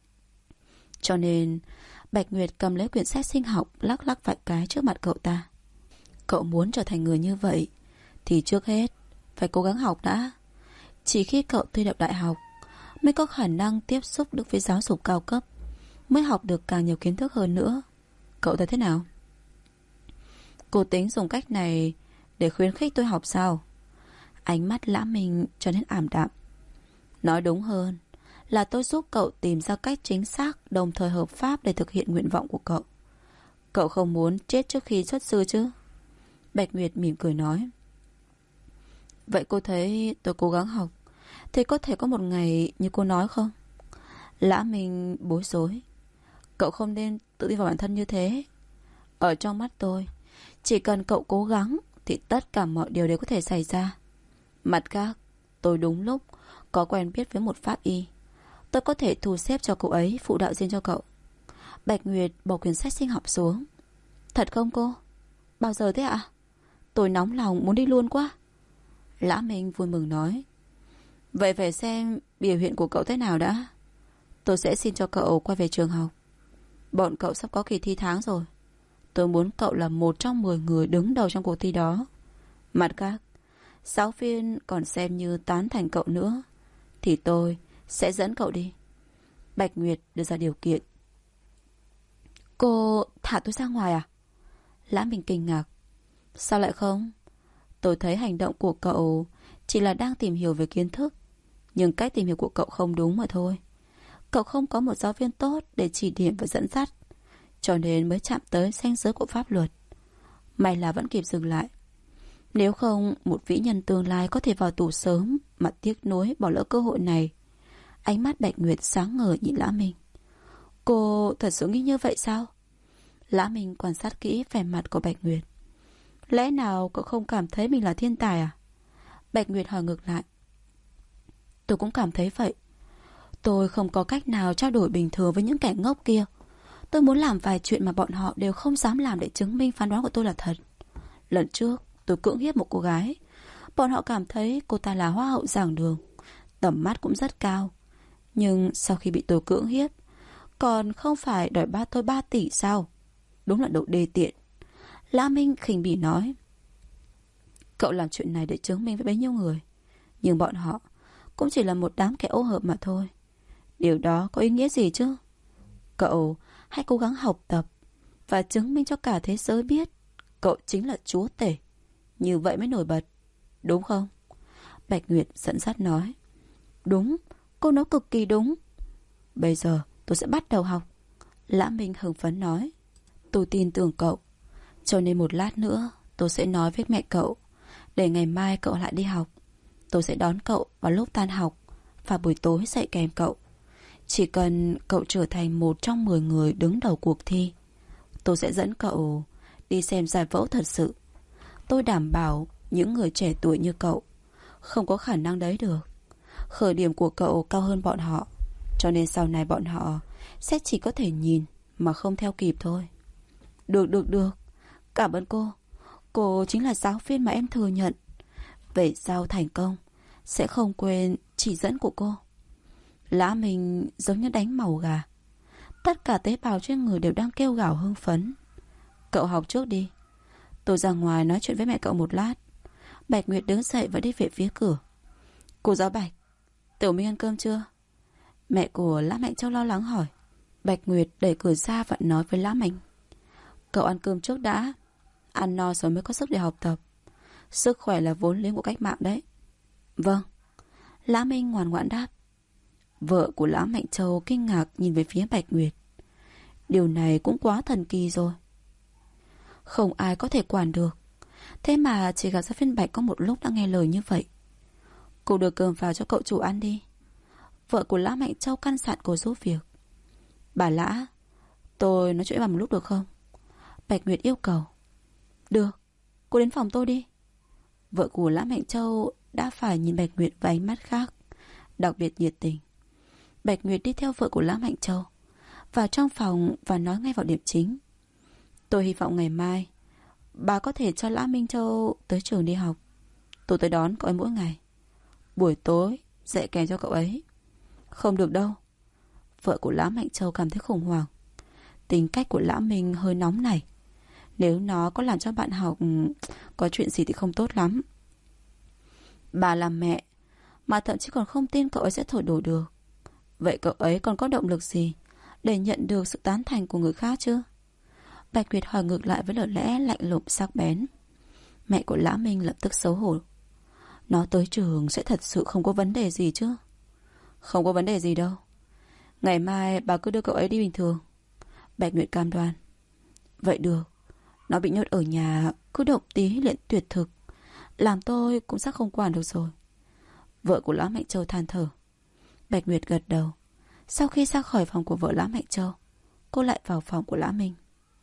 Cho nên Bạch Nguyệt cầm lấy quyển sách sinh học, lắc lắc vài cái trước mặt cậu ta. Cậu muốn trở thành người như vậy thì trước hết phải cố gắng học đã. Chỉ khi cậu thi đậu đại học mới có khả năng tiếp xúc được với giáo dục cao cấp, mới học được càng nhiều kiến thức hơn nữa. Cậu thấy thế nào? Cô tính dùng cách này để khuyến khích tôi học sao? Ánh mắt Lã Minh trở nên ảm đạm. Nói đúng hơn là tôi giúp cậu tìm ra cách chính xác, đồng thời hợp pháp để thực hiện nguyện vọng của cậu. Cậu không muốn chết trước khi xuất sư chứ? Bạch Nguyệt mỉm cười nói. Vậy cô thấy tôi cố gắng học thì có thể có một ngày như cô nói không? Lã Minh bối rối. Cậu không nên tự tin vào bản thân như thế. Ở trong mắt tôi, chỉ cần cậu cố gắng thì tất cả mọi điều đều có thể xảy ra. Mặt khác, tôi đúng lúc có quen biết với một pháp y. Tôi có thể thu xếp cho cậu ấy phụ đạo riêng cho cậu. Bạch Nguyệt bỏ quyển sách sinh học xuống. Thật không cô? Bao giờ thế ạ? Tôi nóng lòng muốn đi luôn quá. Lã Minh vui mừng nói. Vậy phải xem biểu hiện của cậu thế nào đã. Tôi sẽ xin cho cậu quay về trường học. Bọn cậu sắp có kỳ thi tháng rồi. Tôi muốn cậu là một trong 10 người đứng đầu trong cuộc thi đó. Mặt khác, giáo viên còn xem như tán thành cậu nữa thì tôi sẽ dẫn cậu đi. Bạch Nguyệt đưa ra điều kiện. Cô thả tôi ra ngoài à? Lã Minh kinh ngạc. Sao lại không? Tôi thấy hành động của cậu chỉ là đang tìm hiểu về kiến thức, nhưng cách tìm hiểu của cậu không đúng mà thôi. Cậu không có một giáo viên tốt để chỉ điểm và dẫn dắt, cho nên mới chạm tới ranh giới của pháp luật. May là vẫn kịp dừng lại. Nếu không, một vĩ nhân tương lai có thể vào tù sớm mà tiếc nuối bỏ lỡ cơ hội này. Ánh mắt Bạch Nguyệt sáng ngời nhìn Lã Minh. Cô thật sự nghĩ như vậy sao? Lã Minh quan sát kỹ vẻ mặt của Bạch Nguyệt. Lẽ nào cậu không cảm thấy mình là thiên tài à? Bạch Nguyệt hỏi ngược lại. Tôi cũng cảm thấy vậy. Tôi không có cách nào trao đổi bình thường với những kẻ ngốc kia. Tôi muốn làm vài chuyện mà bọn họ đều không dám làm để chứng minh phán đoán của tôi là thật. Lần trước tôi cưỡng hiếp một cô gái. Bọn họ cảm thấy cô ta là hoa hậu giảng đường, tầm mắt cũng rất cao. Nhưng sau khi bị tôi cưỡng hiếp, còn không phải đòi tôi 3 tỷ sao? Đúng là độ đê tiện. Lã Minh khinh bỉ nói. Cậu làm chuyện này để chứng minh với bấy nhiêu người, nhưng bọn họ cũng chỉ là một đám kẻ ô hợp mà thôi. Điều đó có ý nghĩa gì chứ? Cậu hãy cố gắng học tập và chứng minh cho cả thế giới biết cậu chính là chúa tể. Như vậy mới nổi bật, đúng không? Bạch Nguyệt dẫn dắt nói. Đúng, cô nói cực kỳ đúng. Bây giờ tôi sẽ bắt đầu học. Lã Minh hưng phấn nói. Tôi tin tưởng cậu, cho nên một lát nữa tôi sẽ nói với mẹ cậu, để ngày mai cậu lại đi học. Tôi sẽ đón cậu vào lúc tan học và buổi tối dạy kèm cậu. Chỉ cần cậu trở thành một trong 10 người đứng đầu cuộc thi, tôi sẽ dẫn cậu đi xem giải phẫu thật sự. Tôi đảm bảo những người trẻ tuổi như cậu không có khả năng đấy được. Khởi điểm của cậu cao hơn bọn họ, cho nên sau này bọn họ sẽ chỉ có thể nhìn mà không theo kịp thôi. Được. Cảm ơn cô. Cô chính là giáo viên mà em thừa nhận. Về sau thành công sẽ không quên chỉ dẫn của cô. Lã Minh giống như đánh màu gà. Tất cả tế bào trên người đều đang kêu gào hưng phấn. Cậu học trước đi, tôi ra ngoài nói chuyện với mẹ cậu một lát. Bạch Nguyệt đứng dậy và đi về phía cửa. Cô giáo Bạch, Tiểu Minh ăn cơm chưa? Mẹ của Lã Mạnh Châu lo lắng hỏi. Bạch Nguyệt đẩy cửa ra và nói với Lã Mạnh. Cậu ăn cơm trước đã. Ăn no rồi mới có sức để học tập. Sức khỏe là vốn liếng của cách mạng đấy. Vâng. Lã Minh ngoan ngoãn đáp. Vợ của Lã Mạnh Châu kinh ngạc nhìn về phía Bạch Nguyệt. Điều này cũng quá thần kỳ rồi. Không ai có thể quản được. Thế mà chỉ gặp giáo viên Bạch có một lúc đã nghe lời như vậy. Cô đưa cơm vào cho cậu chủ ăn đi. Vợ của Lã Mạnh Châu căn dặn cô giúp việc. Bà Lã, tôi nói chuyện với bà một lúc được không? Bạch Nguyệt yêu cầu. Được, cô đến phòng tôi đi. Vợ của Lã Mạnh Châu đã phải nhìn Bạch Nguyệt với ánh mắt khác, đặc biệt nhiệt tình. Bạch Nguyệt đi theo vợ của Lã Mạnh Châu vào trong phòng và nói ngay vào điểm chính. Tôi hy vọng ngày mai bà có thể cho Lã Minh Châu tới trường đi học. Tôi tới đón cậu ấy mỗi ngày. Buổi tối dạy kèm cho cậu ấy. Không được đâu. Vợ của Lã Mạnh Châu cảm thấy khủng hoảng. Tính cách của Lã Minh hơi nóng này. Nếu nó có làm cho bạn học có chuyện gì thì không tốt lắm. Bà làm mẹ mà thậm chí còn không tin cậu ấy sẽ thổi đổ được. Vậy cậu ấy còn có động lực gì để nhận được sự tán thành của người khác chứ? Bạch Nguyệt hỏi ngược lại với lời lẽ lạnh lùng sắc bén. Mẹ của Lã Minh lập tức xấu hổ. Nó tới trường sẽ thật sự không có vấn đề gì chứ? Không có vấn đề gì đâu. Ngày mai bà cứ đưa cậu ấy đi bình thường. Bạch Nguyệt cam đoan. Vậy được. Nó bị nhốt ở nhà, cứ động tí liền tuyệt thực. Làm tôi cũng sắp không quản được rồi. Vợ của Lã Mạnh Châu than thở. Bạch Nguyệt gật đầu. Sau khi ra khỏi phòng của vợ Lã Mạnh Châu, cô lại vào phòng của Lã Minh.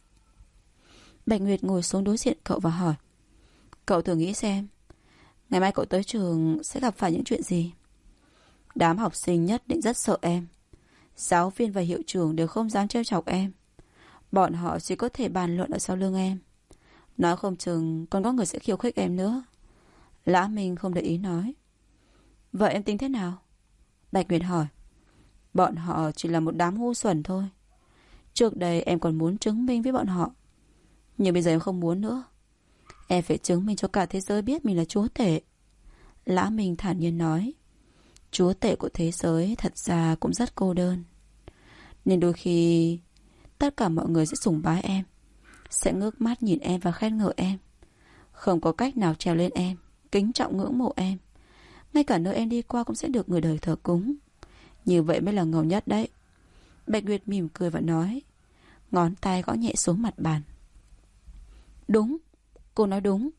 Bạch Nguyệt ngồi xuống đối diện cậu và hỏi. Cậu thử nghĩ xem, ngày mai cậu tới trường sẽ gặp phải những chuyện gì? Đám học sinh nhất định rất sợ em. Giáo viên và hiệu trưởng đều không dám trêu chọc em. Bọn họ chỉ có thể bàn luận ở sau lưng em. Nói không chừng còn có người sẽ khiêu khích em nữa. Lã Minh không để ý nói. Vậy em tính thế nào? Bạch Nguyệt hỏi. Bọn họ chỉ là một đám ngu xuẩn thôi. Trước đây em còn muốn chứng minh với bọn họ, nhưng bây giờ em không muốn nữa. Em phải chứng minh cho cả thế giới biết mình là chúa tể. Lã Minh thản nhiên nói. Chúa tể của thế giới thật ra cũng rất cô đơn. Nên đôi khi tất cả mọi người sẽ sùng bái em, sẽ ngước mắt nhìn em và khen ngợi em. Không có cách nào trèo lên em, kính trọng ngưỡng mộ em. Ngay cả nơi em đi qua cũng sẽ được người đời thờ cúng. Như vậy mới là ngầu nhất đấy. Bạch Nguyệt mỉm cười và nói, ngón tay gõ nhẹ xuống mặt bàn. Đúng, cô nói đúng.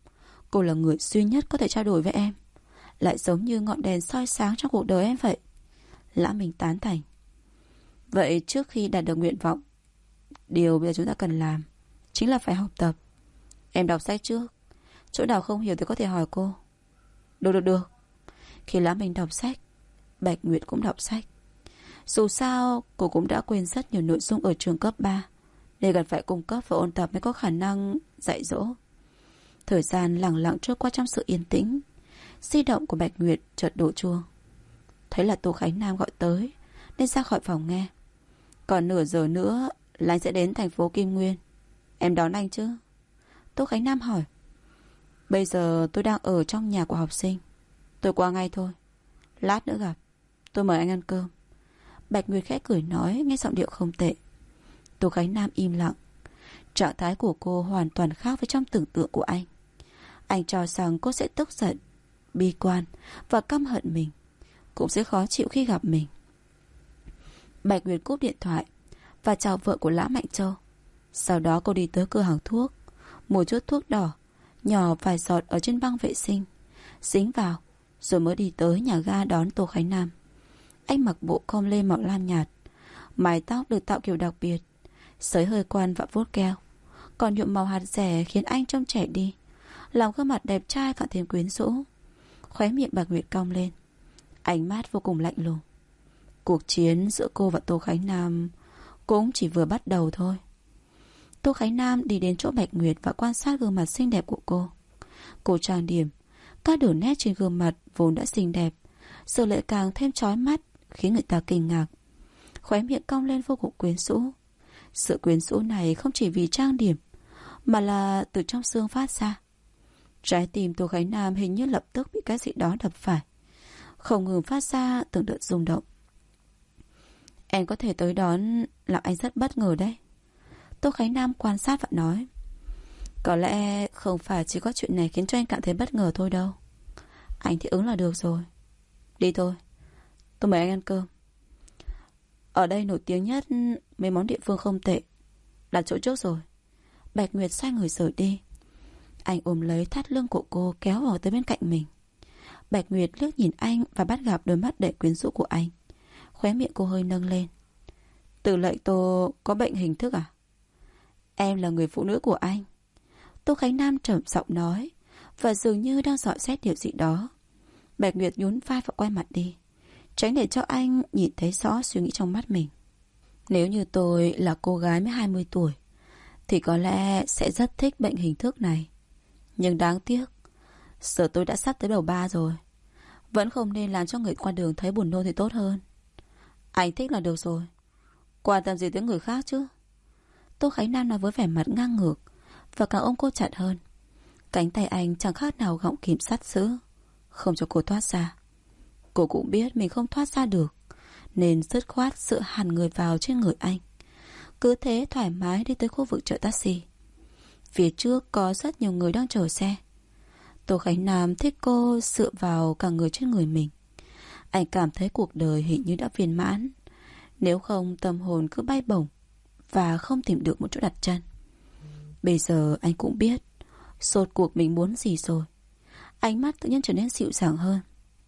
Cô là người duy nhất có thể trao đổi với em, lại giống như ngọn đèn soi sáng trong cuộc đời em vậy. Lã Minh tán thành. Vậy trước khi đạt được nguyện vọng, điều bây giờ chúng ta cần làm chính là phải học tập. Em đọc sách trước, chỗ nào không hiểu thì có thể hỏi cô. Được. Khi Lã Minh đọc sách, Bạch Nguyệt cũng đọc sách. Dù sao cô cũng đã quên rất nhiều nội dung ở trường cấp 3, nên cần phải cung cấp và ôn tập mới có khả năng dạy dỗ. Thời gian lặng lặng trôi qua trong sự yên tĩnh. Di động của Bạch Nguyệt chợt đổ chuông. Thấy là Tô Khánh Nam gọi tới, nên ra khỏi phòng nghe. Còn nửa giờ nữa là anh sẽ đến thành phố Kim Nguyên. Em đón anh chứ? Tô Khánh Nam hỏi. Bây giờ tôi đang ở trong nhà của học sinh, tôi qua ngay thôi. Lát nữa gặp. Tôi mời anh ăn cơm. Bạch Nguyệt khẽ cười nói, nghe giọng điệu không tệ. Tô Khánh Nam im lặng. Trạng thái của cô hoàn toàn khác với trong tưởng tượng của anh. Anh cho rằng cô sẽ tức giận, bi quan và căm hận mình, cũng sẽ khó chịu khi gặp mình. Bạch Nguyệt cúp điện thoại và chào vợ của Lã Mạnh Châu. Sau đó cô đi tới cửa hàng thuốc, mua chút thuốc đỏ nhỏ vài giọt ở trên băng vệ sinh, dính vào, rồi mới đi tới nhà ga đón Tô Khánh Nam. Anh mặc bộ com lê màu lam nhạt, mái tóc được tạo kiểu đặc biệt, sấy hơi quan và vuốt keo, còn nhuộm màu hạt rẻ khiến anh trông trẻ đi, làm gương mặt đẹp trai càng thêm quyến rũ. Khóe miệng Bạch Nguyệt cong lên, ánh mắt vô cùng lạnh lùng. Cuộc chiến giữa cô và Tô Khánh Nam cũng chỉ vừa bắt đầu thôi. Tô Khánh Nam đi đến chỗ Bạch Nguyệt và quan sát gương mặt xinh đẹp của cô. Cô trang điểm, các đường nét trên gương mặt vốn đã xinh đẹp giờ lại càng thêm chói mắt, khiến người ta kinh ngạc. Khóe miệng cong lên vô cùng quyến rũ. Sự quyến rũ này không chỉ vì trang điểm, mà là từ trong xương phát ra. Trái tim Tô Khánh Nam hình như lập tức bị cái gì đó đập phải, không ngừng phát ra từng đợt rung động. Em có thể tới đón, làm anh rất bất ngờ đấy. Tô Khánh Nam quan sát và nói. Có lẽ không phải chỉ có chuyện này khiến cho anh cảm thấy bất ngờ thôi đâu. Anh thì ứng là được rồi. Đi thôi, tôi mời anh ăn cơm. Ở đây nổi tiếng nhất mấy món địa phương không tệ. Đặt chỗ trước rồi. Bạch Nguyệt xoay người rời đi. Anh ôm lấy thắt lưng của cô, kéo vào tới bên cạnh mình. Bạch Nguyệt liếc nhìn anh và bắt gặp đôi mắt đầy quyến rũ của anh. Khóe miệng cô hơi nâng lên. Từ Lệ Tô có bệnh hình thức à? Em là người phụ nữ của anh. Tô Khánh Nam trầm giọng nói, và dường như đang dõi xét điều gì đó. Bạch Nguyệt nhún vai và quay mặt đi, tránh để cho anh nhìn thấy rõ suy nghĩ trong mắt mình. Nếu như tôi là cô gái mới 20 tuổi thì có lẽ sẽ rất thích bệnh hình thức này. Nhưng đáng tiếc, giờ tôi đã sắp tới đầu 3 rồi. Vẫn không nên làm cho người qua đường thấy buồn nôn thì tốt hơn. Anh thích là được rồi, quan tâm gì tới người khác chứ? Tô Khánh Nam nói với vẻ mặt ngang ngược, và càng ôm cô chặt hơn. Cánh tay anh chẳng khác nào gọng kìm sắt giữ, không cho cô thoát ra. Cô cũng biết mình không thoát ra được, nên dứt khoát dựa hẳn người vào trên người anh. Cứ thế thoải mái đi tới khu vực chợ taxi. Phía trước có rất nhiều người đang chờ xe. Tô Khánh Nam thích cô dựa vào cả người trên người mình. Anh cảm thấy cuộc đời hình như đã viên mãn. Nếu không tâm hồn cứ bay bổng và không tìm được một chỗ đặt chân. Bây giờ anh cũng biết rốt cuộc mình muốn gì rồi. Ánh mắt tự nhiên trở nên dịu dàng hơn.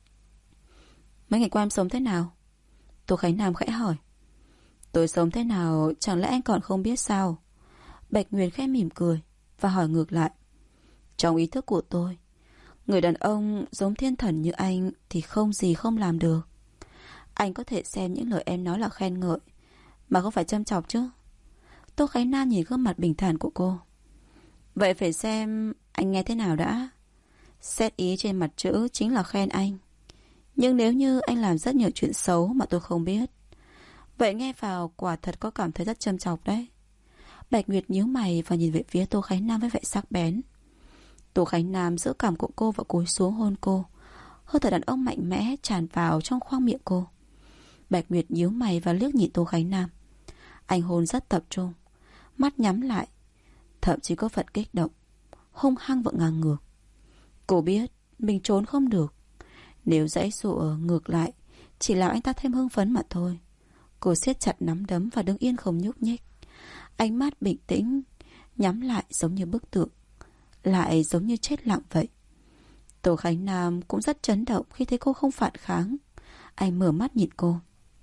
Mấy ngày qua em sống thế nào? Tô Khánh Nam khẽ hỏi. Tôi sống thế nào chẳng lẽ anh còn không biết sao? Bạch Nguyệt khẽ mỉm cười và hỏi ngược lại. Trong ý thức của tôi, người đàn ông giống thiên thần như anh thì không gì không làm được. Anh có thể xem những lời em nói là khen ngợi, mà không phải châm chọc chứ. Tô Khánh Nam nhìn gương mặt bình thản của cô. Vậy phải xem anh nghe thế nào đã. Xét ý trên mặt chữ chính là khen anh. Nhưng nếu như anh làm rất nhiều chuyện xấu mà tôi không biết, vậy nghe vào quả thật có cảm thấy rất châm chọc đấy. Bạch Nguyệt nhíu mày và nhìn về phía Tô Khánh Nam với vẻ sắc bén. Tô Khánh Nam giữ cằm của cô và cúi xuống hôn cô. Hơi thở đàn ông mạnh mẽ tràn vào trong khoang miệng cô. Bạch Nguyệt nhíu mày và liếc nhìn Tô Khánh Nam. Anh hôn rất tập trung, mắt nhắm lại, thậm chí có phần kích động, hung hăng và ngang ngược. Cô biết mình trốn không được. Nếu giãy giụa ngược lại chỉ làm anh ta thêm hưng phấn mà thôi. Cô siết chặt nắm đấm và đứng yên không nhúc nhích. Ánh mắt bình tĩnh, nhắm lại giống như bức tượng. lại giống như chết lặng vậy. Tô Khánh Nam cũng rất chấn động khi thấy cô không phản kháng. Anh mở mắt nhìn cô.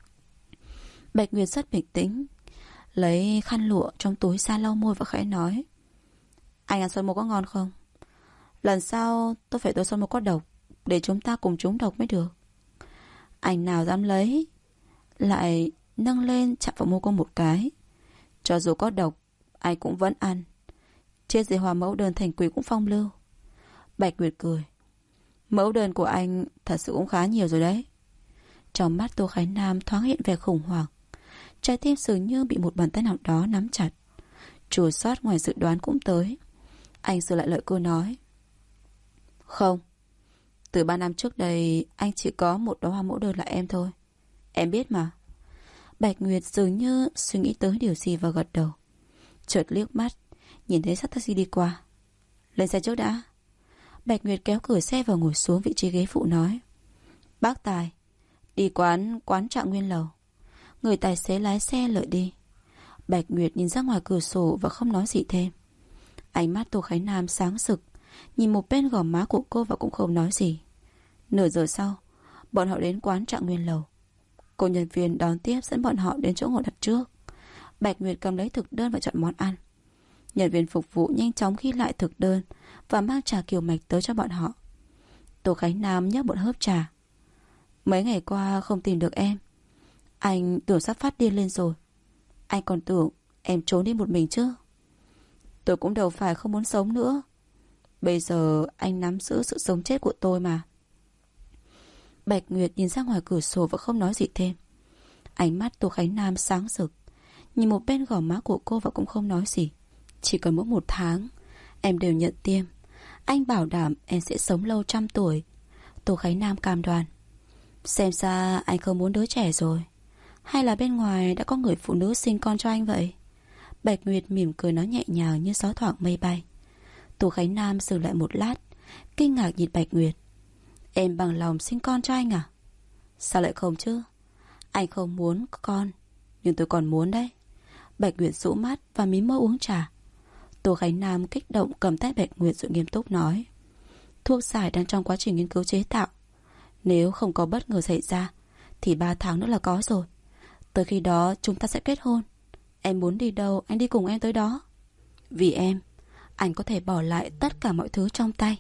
Bạch Nguyệt rất bình tĩnh, lấy khăn lụa trong túi ra lau môi và khẽ nói: Anh ăn son môi có ngon không? Lần sau tôi phải tôi son môi có độc, để chúng ta cùng trúng độc mới được. Anh nào dám lấy, lại nâng lên chạm vào môi cô một cái. Cho dù có độc, anh cũng vẫn ăn. Chết gì hòa mẫu đơn thành quỷ cũng phong lưu. Bạch Nguyệt cười. Mẫu đơn của anh thật sự cũng khá nhiều rồi đấy. Trong mắt Tô Khánh Nam thoáng hiện vẻ khủng hoảng. Trái tim dường như bị một bàn tay nào đó nắm chặt. Chua xót ngoài dự đoán cũng tới. Anh sửa lại lời cô nói: Không, từ 3 năm trước đây anh chỉ có một đóa hoa mẫu đơn là em thôi. Em biết mà. Bạch Nguyệt dường như suy nghĩ tới điều gì và gật đầu. Chợt liếc mắt, nhìn thấy sát taxi đi qua. Lên xe trước đã. Bạch Nguyệt kéo cửa xe và ngồi xuống vị trí ghế phụ nói: Bác Tài, đi quán Trạng Nguyên Lầu. Người tài xế lái xe lợi đi. Bạch Nguyệt nhìn ra ngoài cửa sổ và không nói gì thêm. Ánh mắt Tô Khánh Nam sáng rực, nhìn một bên gò má của cô và cũng không nói gì. Nửa giờ sau, bọn họ đến quán Trạng Nguyên Lầu. Cô nhân viên đón tiếp dẫn bọn họ đến chỗ ngồi đặt trước. Bạch Nguyệt cầm lấy thực đơn và chọn món ăn. Nhân viên phục vụ nhanh chóng ghi lại thực đơn và mang trà kiều mạch tới cho bọn họ. Tô Khánh Nam nhấp một hớp trà. Mấy ngày qua không tìm được em, anh tưởng sắp phát điên lên rồi. Anh còn tưởng em trốn đi một mình chứ. Tôi cũng đâu phải không muốn sống nữa. Bây giờ anh nắm giữ sự sống chết của tôi mà. Bạch Nguyệt nhìn ra ngoài cửa sổ và không nói gì thêm. Ánh mắt Tô Khánh Nam sáng rực, nhìn một bên gò má của cô và cũng không nói gì. Chỉ cần mỗi 1 tháng em đều nhận tiêm, anh bảo đảm em sẽ sống lâu 100 tuổi. Tô Khánh Nam cam đoan. Xem ra anh không muốn đứa trẻ rồi, hay là bên ngoài đã có người phụ nữ sinh con cho anh vậy? Bạch Nguyệt mỉm cười nói nhẹ nhàng như gió thoảng mây bay. Tô Khánh Nam dừng lại một lát, kinh ngạc nhìn Bạch Nguyệt. Em bằng lòng sinh con cho anh à? Sao lại không chứ? Anh không muốn có con, nhưng tôi còn muốn đấy. Bạch Nguyệt rũ mắt và mím môi uống trà. Tô Khánh Nam kích động cầm tay Bạch Nguyệt rồi nghiêm túc nói: Thuốc giải đang trong quá trình nghiên cứu chế tạo. Nếu không có bất ngờ xảy ra thì 3 tháng nữa là có rồi. Tới khi đó chúng ta sẽ kết hôn. Em muốn đi đâu anh đi cùng em tới đó. Vì em, anh có thể bỏ lại tất cả mọi thứ trong tay.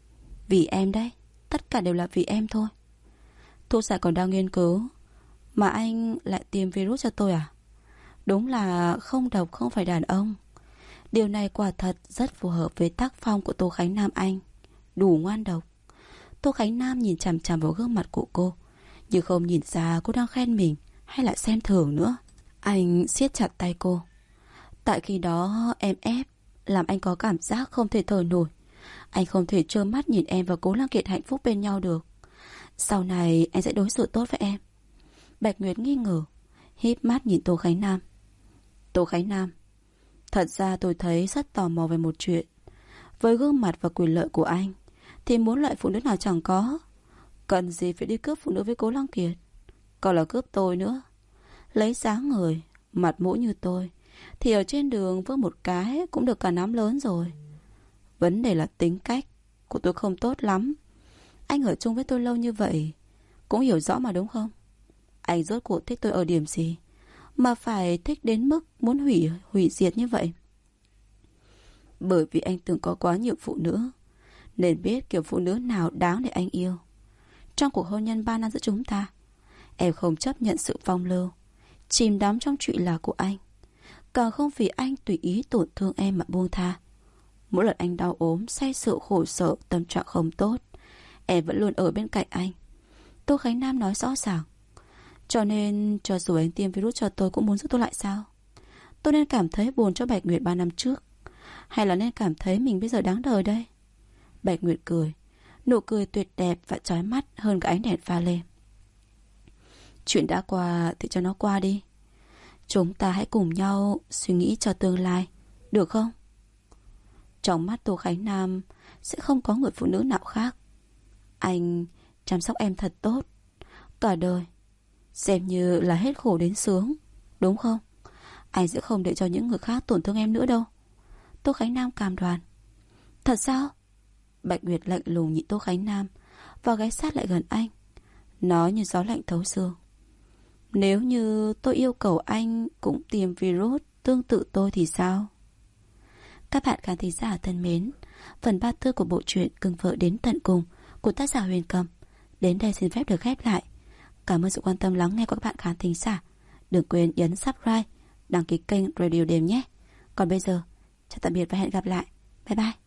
Vì em đấy, tất cả đều là vì em thôi. Thuốc giải còn đang nghiên cứu mà anh lại tiêm virus cho tôi à? Đúng là không độc không phải đàn ông. Điều này quả thật rất phù hợp với tác phong của Tô Khánh Nam anh. Đủ ngoan độc. Tô Khánh Nam nhìn chằm chằm vào gương mặt của cô, nhưng không nhìn ra cô đang khen mình hay lại xem thường nữa. Anh siết chặt tay cô. Tại khi đó em ép, làm anh có cảm giác không thể thở nổi. Anh không thể trơ mắt nhìn em và Cố Lăng Kiệt hạnh phúc bên nhau được. Sau này anh sẽ đối xử tốt với em. Bạch Nguyệt nghi ngờ, híp mắt nhìn Tô Khánh Nam. Tô Khánh Nam, thật ra tôi thấy rất tò mò về một chuyện. Với gương mặt và quyền lợi của anh thì muốn loại phụ nữ nào chẳng có. Cần gì phải đi cướp phụ nữ với Cố Lăng Kiệt? Còn là cướp tôi nữa. Lấy dáng người, mặt mũi như tôi thì ở trên đường với một cái cũng được cả nắm lớn rồi. Vấn đề là tính cách của tôi không tốt lắm. Anh ở chung với tôi lâu như vậy cũng hiểu rõ mà đúng không? Anh rốt cuộc thích tôi ở điểm gì mà phải thích đến mức muốn hủy diệt như vậy? Bởi vì anh từng có quá nhiều phụ nữ, nên biết kiểu phụ nữ nào đáng để anh yêu. Trong cuộc hôn nhân 3 năm giữa chúng ta, em không chấp nhận sự phong lưu, chìm đắm trong chuyện là của anh. Càng không vì anh tùy ý tổn thương em mà buông tha. Mỗi lần anh đau ốm, say rượu khổ sở, tâm trạng không tốt, em vẫn luôn ở bên cạnh anh. Tô Khánh Nam nói rõ ràng. Cho nên cho dù anh tiêm virus cho tôi cũng muốn giúp tôi lại sao? Tôi nên cảm thấy buồn cho Bạch Nguyệt 3 năm trước, hay là nên cảm thấy mình bây giờ đáng đời đây? Bạch Nguyệt cười, nụ cười tuyệt đẹp và chói mắt hơn cả ánh đèn pha lê. Chuyện đã qua thì cho nó qua đi. Chúng ta hãy cùng nhau suy nghĩ cho tương lai, được không? Trong mắt Tô Khánh Nam sẽ không có người phụ nữ nào khác. Anh chăm sóc em thật tốt, cả đời, xem như là hết khổ đến sướng, đúng không? Anh sẽ không để cho những người khác tổn thương em nữa đâu. Tô Khánh Nam cam đoan. Thật sao? Bạch Nguyệt lạnh lùng nhìn Tô Khánh Nam và ghé sát lại gần anh, nói như gió lạnh thấu xương. Nếu như tôi yêu cầu anh cũng tiêm virus tương tự tôi thì sao? Các bạn khán thính giả thân mến, phần 34 của bộ truyện Cưng Vợ Đến Tận Cùng của tác giả Huyền Cầm đến đây xin phép được khép lại. Cảm ơn sự quan tâm lắng nghe của các bạn khán thính giả. Đừng quên nhấn subscribe, đăng ký kênh Radio Đêm nhé. Còn bây giờ, chào tạm biệt và hẹn gặp lại. Bye bye.